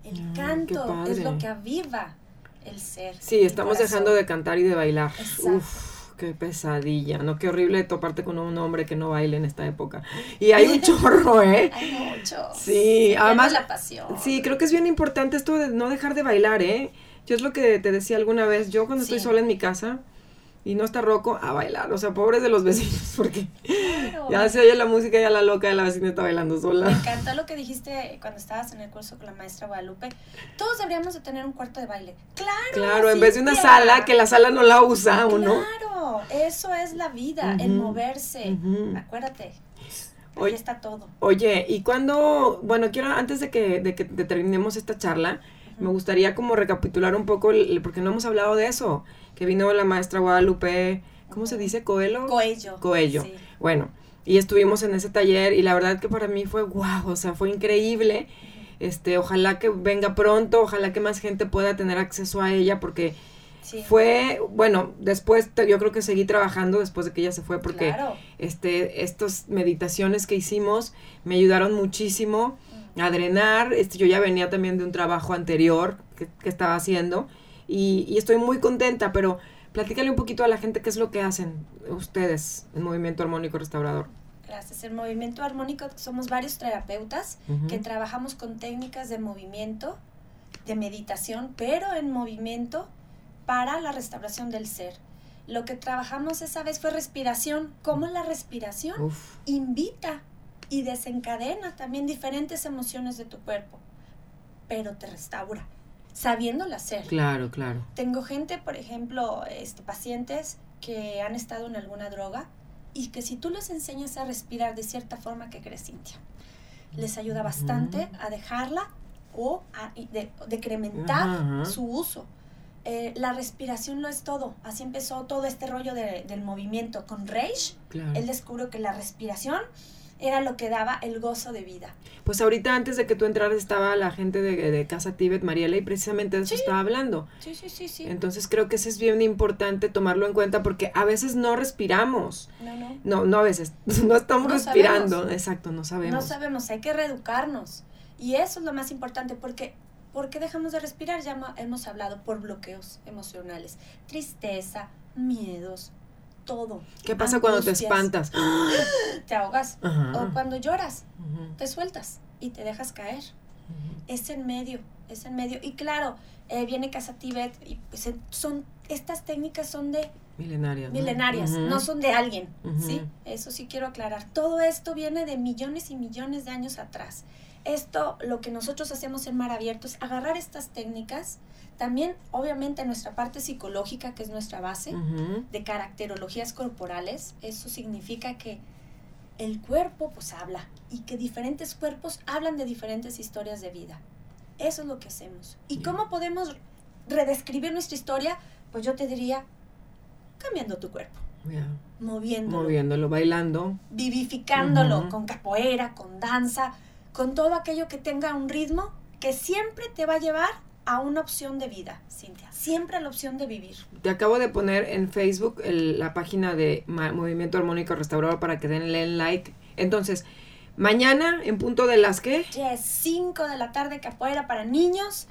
El canto es lo que aviva el ser. Sí, estamos dejando de cantar y de bailar. Exacto. Uf, qué pesadilla, ¿no? Qué horrible toparte con un hombre que no baile en esta época. Y hay un chorro, ¿eh? Hay muchos. Sí, además, la pasión. Sí, creo que es bien importante esto de no dejar de bailar, ¿eh? Yo es lo que te decía alguna vez, yo cuando estoy sola en mi casa y no está Rocco, a bailar, o sea, pobres de los vecinos, porque ya se oye la música y ya la loca de la vecina está bailando sola. Me encantó lo que dijiste cuando estabas en el curso con la maestra Guadalupe. Todos deberíamos de tener un cuarto de baile. Claro, en vez de una sala, que la sala no la usa uno. Claro, eso es la vida, el moverse. Acuérdate, ahí está todo. Oye, y cuando, bueno, quiero, antes de que terminemos esta charla, me gustaría como recapitular un poco, porque no hemos hablado de eso, que vino la maestra Guadalupe, ¿cómo se dice? Coelho. Sí. Bueno, y estuvimos en ese taller y la verdad que para mí fue guau, o sea, fue increíble. Ojalá que venga pronto, ojalá que más gente pueda tener acceso a ella, porque fue, bueno, después yo creo que seguí trabajando después de que ella se fue, porque estas meditaciones que hicimos me ayudaron muchísimo a drenar. Yo ya venía también de un trabajo anterior que estaba haciendo y estoy muy contenta, pero platícale un poquito a la gente qué es lo que hacen ustedes en Movimiento Armónico Restaurador. Gracias. En Movimiento Armónico somos varios terapeutas que trabajamos con técnicas de movimiento, de meditación, pero en movimiento para la restauración del ser. Lo que trabajamos esa vez fue respiración. ¿Cómo la respiración invita y desencadena también diferentes emociones de tu cuerpo, pero te restaura, sabiéndolo hacer? Claro, claro. Tengo gente, por ejemplo, pacientes que han estado en alguna droga y que si tú les enseñas a respirar de cierta forma, ¿qué crees, Cintia? Les ayuda bastante a dejarla o a decrementar su uso. La respiración lo es todo. Así empezó todo este rollo del movimiento con Reich. Claro. Él descubrió que la respiración era lo que daba el gozo de vida. Pues ahorita antes de que tú entraras estaba la gente de Casa Tíbet, Mariela, y precisamente de eso estaba hablando. Sí. Entonces creo que eso es bien importante tomarlo en cuenta, porque a veces no respiramos. No a veces, no estamos respirando. Sabemos. Exacto, no sabemos. No sabemos, hay que reeducarnos. Y eso es lo más importante, porque ¿por qué dejamos de respirar? Ya hemos hablado, por bloqueos emocionales, tristeza, miedos, todo. ¿Qué pasa cuando te espantas? Te ahogas. O cuando lloras, te sueltas y te dejas caer. Es en medio. Y claro, viene Casa Tíbet y pues estas técnicas son de milenarias, no son de alguien, ¿sí? Eso sí quiero aclarar. Todo esto viene de millones y millones de años atrás. Esto, lo que nosotros hacemos en Mar Abierto es agarrar estas técnicas, también obviamente nuestra parte psicológica, que es nuestra base, de caracterologías corporales. Eso significa que el cuerpo pues habla y que diferentes cuerpos hablan de diferentes historias de vida. Eso es lo que hacemos. ¿Y cómo podemos redescribir nuestra historia? Pues yo te diría, cambiando tu cuerpo. Moviéndolo, bailando, vivificándolo con capoeira, con danza, con todo aquello que tenga un ritmo que siempre te va a llevar a una opción de vida, Cintia, siempre a la opción de vivir. Te acabo de poner en Facebook la página de Movimiento Armónico Restaurador para que denle like. Entonces, mañana en punto de las ¿qué? 5 de la tarde, capoeira para niños.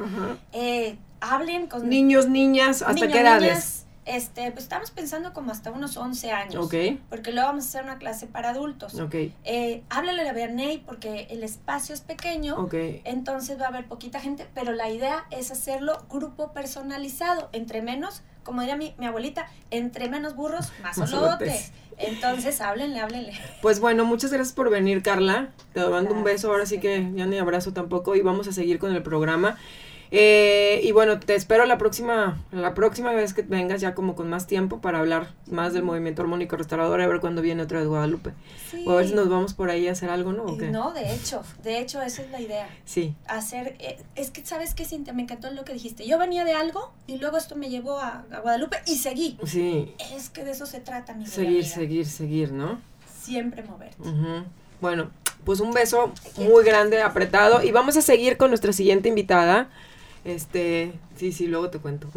Hablen con niños, niñas, ¿hasta qué edades? Pues estamos pensando como hasta unos 11 años. Okay. Porque luego vamos a hacer una clase para adultos. Okay. Háblale a Bernay porque el espacio es pequeño. Okay. Entonces va a haber poquita gente, pero la idea es hacerlo grupo personalizado. Entre menos, como diría mi abuelita, entre menos burros, más solotes. Entonces, háblenle. Pues bueno, muchas gracias por venir, Carla. Te mando un beso, ahora sí que ya ni abrazo tampoco, y vamos a seguir con el programa. Y bueno, te espero la próxima vez que vengas ya como con más tiempo para hablar más del Movimiento Armónico Restaurador, a ver cuándo viene otra vez Guadalupe. Sí. O a ver si nos vamos por ahí a hacer algo, ¿no? ¿O qué? No, de hecho, esa es la idea. Sí. Hacer, es que, ¿sabes qué, Cintia? Me encantó lo que dijiste. Yo venía de algo y luego esto me llevó a Guadalupe y seguí. Sí. Es que de eso se trata, mi Seguir, ¿no? Siempre moverte. Bueno, pues un beso muy grande, apretado, y vamos a seguir con nuestra siguiente invitada. Sí, luego te cuento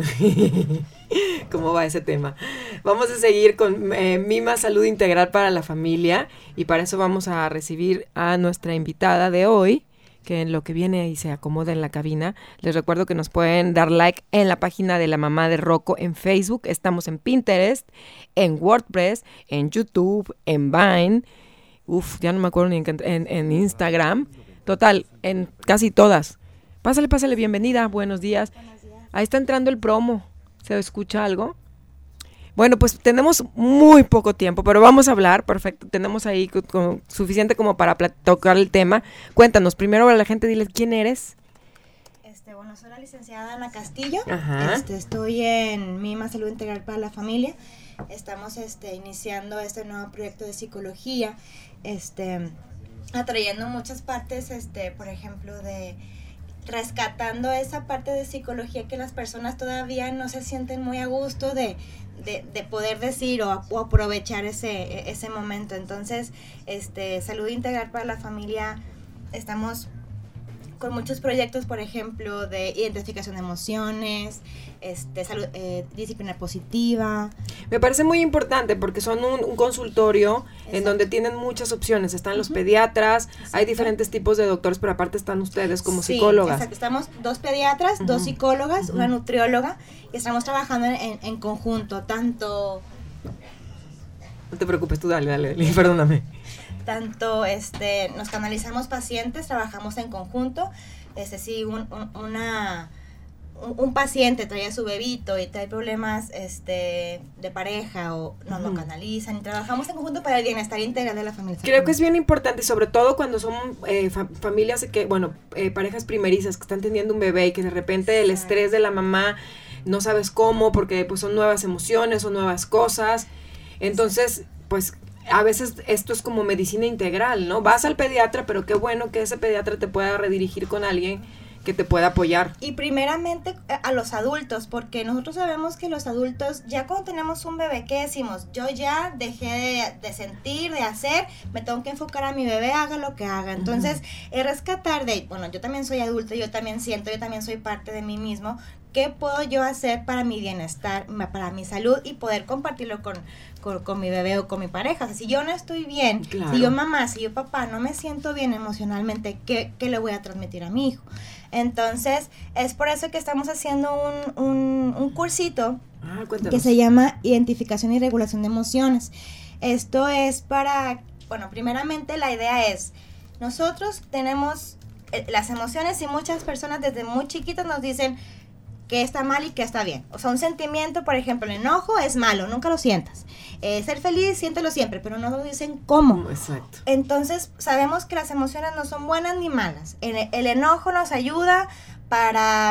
cómo va ese tema. Vamos a seguir con Mima Salud Integral para la Familia, y para eso vamos a recibir a nuestra invitada de hoy, que en lo que viene y se acomoda en la cabina, les recuerdo que nos pueden dar like en la página de La Mamá de Rocco en Facebook. Estamos en Pinterest, en WordPress, en YouTube, en Vine. Ya no me acuerdo ni en Instagram. Total, en casi todas. Pásale, bienvenida, buenos días. Ahí está entrando el promo. ¿Se escucha algo? Bueno, pues tenemos muy poco tiempo, pero vamos a hablar, perfecto, tenemos ahí suficiente como para tocar el tema. Cuéntanos, primero a la gente, diles quién eres. Bueno, soy la licenciada Ana Castillo. Ajá. Estoy en Mima Salud Integral para la Familia. Estamos iniciando este nuevo proyecto de psicología, atrayendo muchas partes, por ejemplo, de rescatando esa parte de psicología que las personas todavía no se sienten muy a gusto de poder decir o aprovechar ese momento. Entonces, Salud Integral para la Familia, estamos con muchos proyectos, por ejemplo, de identificación de emociones, salud, disciplina positiva. Me parece muy importante porque son un consultorio. Exacto. En donde tienen muchas opciones. Están los pediatras, exacto, hay diferentes tipos de doctores, pero aparte están ustedes como psicólogas. Exacto, estamos 2 pediatras, 2 psicólogas, una nutrióloga, y estamos trabajando en conjunto, tanto... No te preocupes, tú dale, perdóname. Tanto nos canalizamos pacientes, trabajamos en conjunto. Si un paciente trae a su bebito y trae problemas de pareja o nos lo canalizan y trabajamos en conjunto para el bienestar integral de la familia. Creo que es bien importante, sobre todo cuando son familias parejas primerizas que están teniendo un bebé y que de repente el estrés de la mamá no sabes cómo, porque pues son nuevas emociones, son nuevas cosas. Entonces, pues a veces esto es como medicina integral, ¿no? Vas al pediatra, pero qué bueno que ese pediatra te pueda redirigir con alguien que te pueda apoyar. Y primeramente a los adultos, porque nosotros sabemos que los adultos, ya cuando tenemos un bebé, ¿qué decimos? Yo ya dejé de sentir, de hacer, me tengo que enfocar a mi bebé, haga lo que haga. Entonces, es rescatar yo también soy adulto, yo también siento, yo también soy parte de mí mismo. ¿Qué puedo yo hacer para mi bienestar, para mi salud y poder compartirlo con mi bebé o con mi pareja? O sea, si yo no estoy bien, claro, si yo papá no me siento bien emocionalmente, ¿qué le voy a transmitir a mi hijo? Entonces, es por eso que estamos haciendo un cursito que se llama Identificación y Regulación de Emociones. Esto es primeramente la idea es, nosotros tenemos las emociones y muchas personas desde muy chiquitas nos dicen qué está mal y qué está bien. O sea, un sentimiento, por ejemplo, el enojo es malo, nunca lo sientas. Ser feliz, siéntelo siempre, pero no nos dicen cómo. Exacto. Entonces, sabemos que las emociones no son buenas ni malas. El enojo nos ayuda para,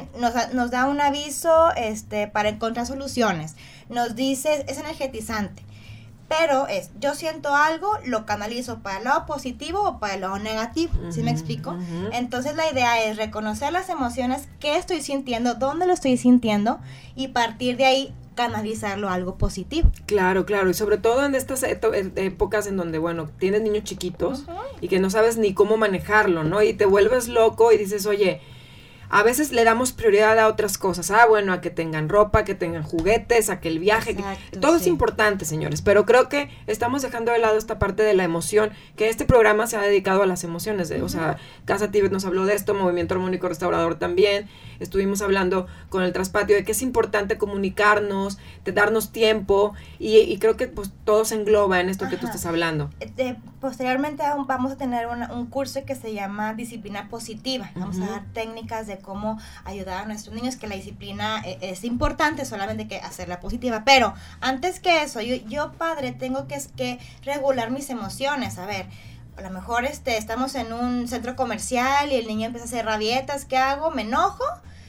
nos da un aviso para encontrar soluciones. Nos dice, es energetizante. Pero yo siento algo, lo canalizo para el lado positivo o para el lado negativo, ¿sí me explico? Entonces la idea es reconocer las emociones, qué estoy sintiendo, dónde lo estoy sintiendo y partir de ahí canalizarlo a algo positivo. Claro, y sobre todo en estas épocas en donde, tienes niños chiquitos y que no sabes ni cómo manejarlo, ¿no? Y te vuelves loco y dices, oye, a veces le damos prioridad a otras cosas, a que tengan ropa, que tengan juguetes, a que el viaje, exacto, todo es importante, señores, pero creo que estamos dejando de lado esta parte de la emoción, que este programa se ha dedicado a las emociones, o sea, Casa Tíbet nos habló de esto, Movimiento Armónico Restaurador también, estuvimos hablando con el Traspatio de que es importante comunicarnos, de darnos tiempo, y creo que pues todo se engloba en esto que tú estás hablando. Posteriormente vamos a tener un curso que se llama Disciplina Positiva, vamos a dar técnicas de cómo ayudar a nuestros niños, que la disciplina es importante, solamente que hacerla positiva, pero antes que eso, yo padre tengo que regular mis emociones. A ver, a lo mejor estamos en un centro comercial y el niño empieza a hacer rabietas, ¿qué hago? Me enojo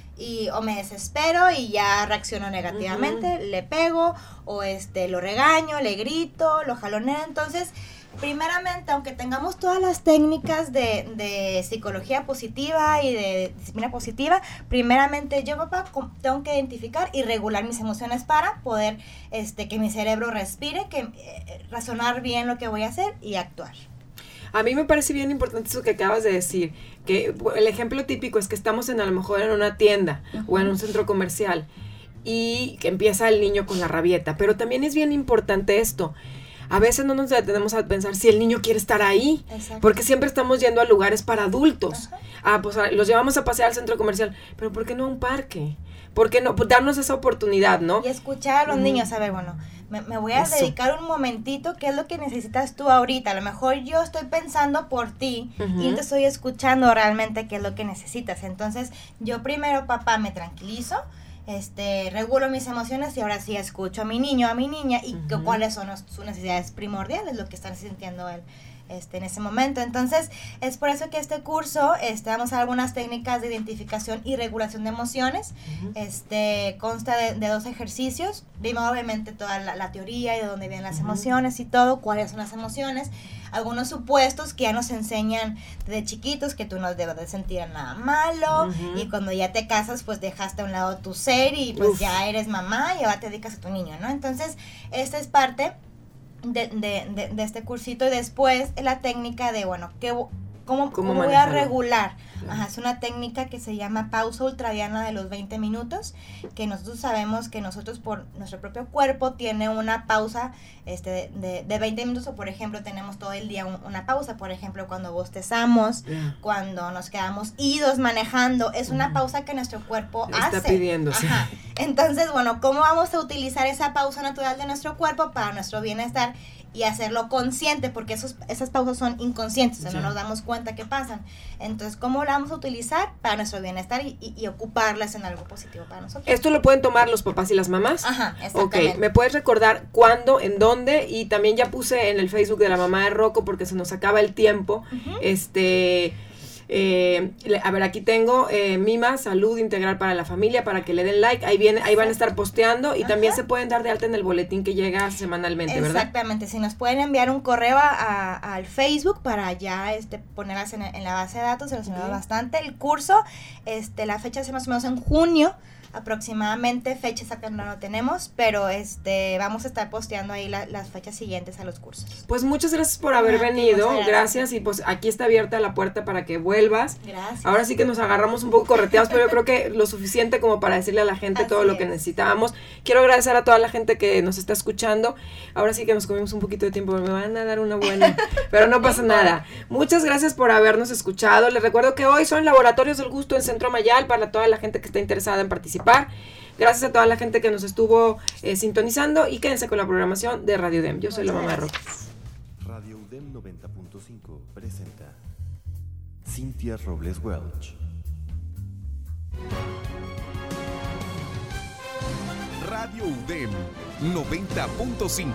o me desespero y ya reacciono negativamente, le pego o lo regaño, le grito, lo jaloneo. Entonces, primeramente, aunque tengamos todas las técnicas de psicología positiva y de disciplina positiva, primeramente yo, papá, tengo que identificar y regular mis emociones para poder que mi cerebro respire, razonar bien lo que voy a hacer y actuar. A mí me parece bien importante eso que acabas de decir, que el ejemplo típico es que estamos a lo mejor en una tienda o en un centro comercial y que empieza el niño con la rabieta, pero también es bien importante esto. a veces no nos detenemos a pensar si el niño quiere estar ahí. Exacto. Porque siempre estamos yendo a lugares para adultos. Pues los llevamos a pasear al centro comercial. Pero ¿por qué no a un parque? ¿Por qué no? Pues darnos esa oportunidad, ¿no? Y escuchar a los niños, a ver, bueno, me voy a dedicar un momentito, ¿qué es lo que necesitas tú ahorita? A lo mejor yo estoy pensando por ti y te estoy escuchando realmente qué es lo que necesitas. Entonces, yo primero, papá, me tranquilizo, regulo mis emociones y ahora sí escucho a mi niño, a mi niña y cuáles son sus necesidades primordiales, lo que está sintiendo él. En ese momento. Entonces, es por eso que este curso, vamos a algunas técnicas de identificación y regulación de emociones. Consta de 2 ejercicios. Vimos obviamente toda la teoría y de dónde vienen las emociones y todo, cuáles son las emociones. Algunos supuestos que ya nos enseñan desde chiquitos, que tú no debes de sentir nada malo, y cuando ya te casas, pues dejaste a un lado tu ser y pues ya eres mamá y ahora te dedicas a tu niño, ¿no? Entonces, esta es parte de este cursito, y después la técnica de, bueno, ¿cómo voy a regular? Es una técnica que se llama pausa ultradiana de los 20 minutos, que nosotros sabemos que nosotros por nuestro propio cuerpo tiene una pausa de 20 minutos, o por ejemplo tenemos todo el día una pausa, por ejemplo cuando bostezamos, cuando nos quedamos idos manejando, es una pausa que nuestro cuerpo hace. Está pidiendo, sí. Entonces, bueno, ¿cómo vamos a utilizar esa pausa natural de nuestro cuerpo para nuestro bienestar? Y hacerlo consciente, porque esas pausas son inconscientes, no nos damos cuenta que pasan. Entonces, ¿cómo la vamos a utilizar para nuestro bienestar y ocuparlas en algo positivo para nosotros? ¿Esto lo pueden tomar los papás y las mamás? Exactamente. Ok, ¿me puedes recordar cuándo, en dónde? Y también ya puse en el Facebook de la mamá de Rocco, porque se nos acaba el tiempo. A ver, aquí tengo Mima, Salud Integral para la Familia, para que le den like, ahí van a estar posteando y también se pueden dar de alta en el boletín que llega semanalmente, ¿verdad? Exactamente, si nos pueden enviar un correo al Facebook para ya ponerlas en la base de datos, se los ayuda bastante. El curso, la fecha es más o menos en junio, aproximadamente, fecha exacta no tenemos, pero vamos a estar posteando ahí las fechas siguientes a los cursos. Pues muchas gracias por haber venido, gracias, y pues aquí está abierta la puerta para que vuelvas. Gracias. Ahora sí que nos agarramos un poco correteados, pero yo creo que lo suficiente como para decirle a la gente todo lo que necesitábamos. Quiero agradecer a toda la gente que nos está escuchando. Ahora sí que nos comimos un poquito de tiempo, me van a dar una buena, pero no pasa nada. Muchas gracias por habernos escuchado. Les recuerdo que hoy son Laboratorios del Gusto en Centro Mayal para toda la gente que está interesada en participar. Gracias a toda la gente que nos estuvo sintonizando y quédense con la programación de Radio UDEM. Yo soy la mamá de Rocco. Radio UDEM 90.5 presenta Cintia Robles Welch. Radio UDEM 90.5.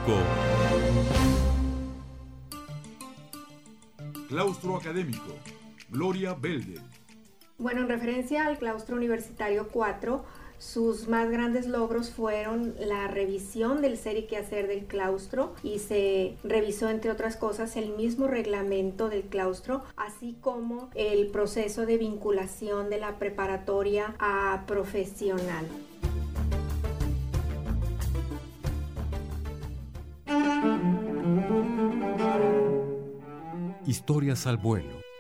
Claustro Académico. Gloria Belden. Bueno, en referencia al claustro universitario 4, sus más grandes logros fueron la revisión del ser y quehacer del claustro, y se revisó, entre otras cosas, el mismo reglamento del claustro, así como el proceso de vinculación de la preparatoria a profesional. Historias al vuelo.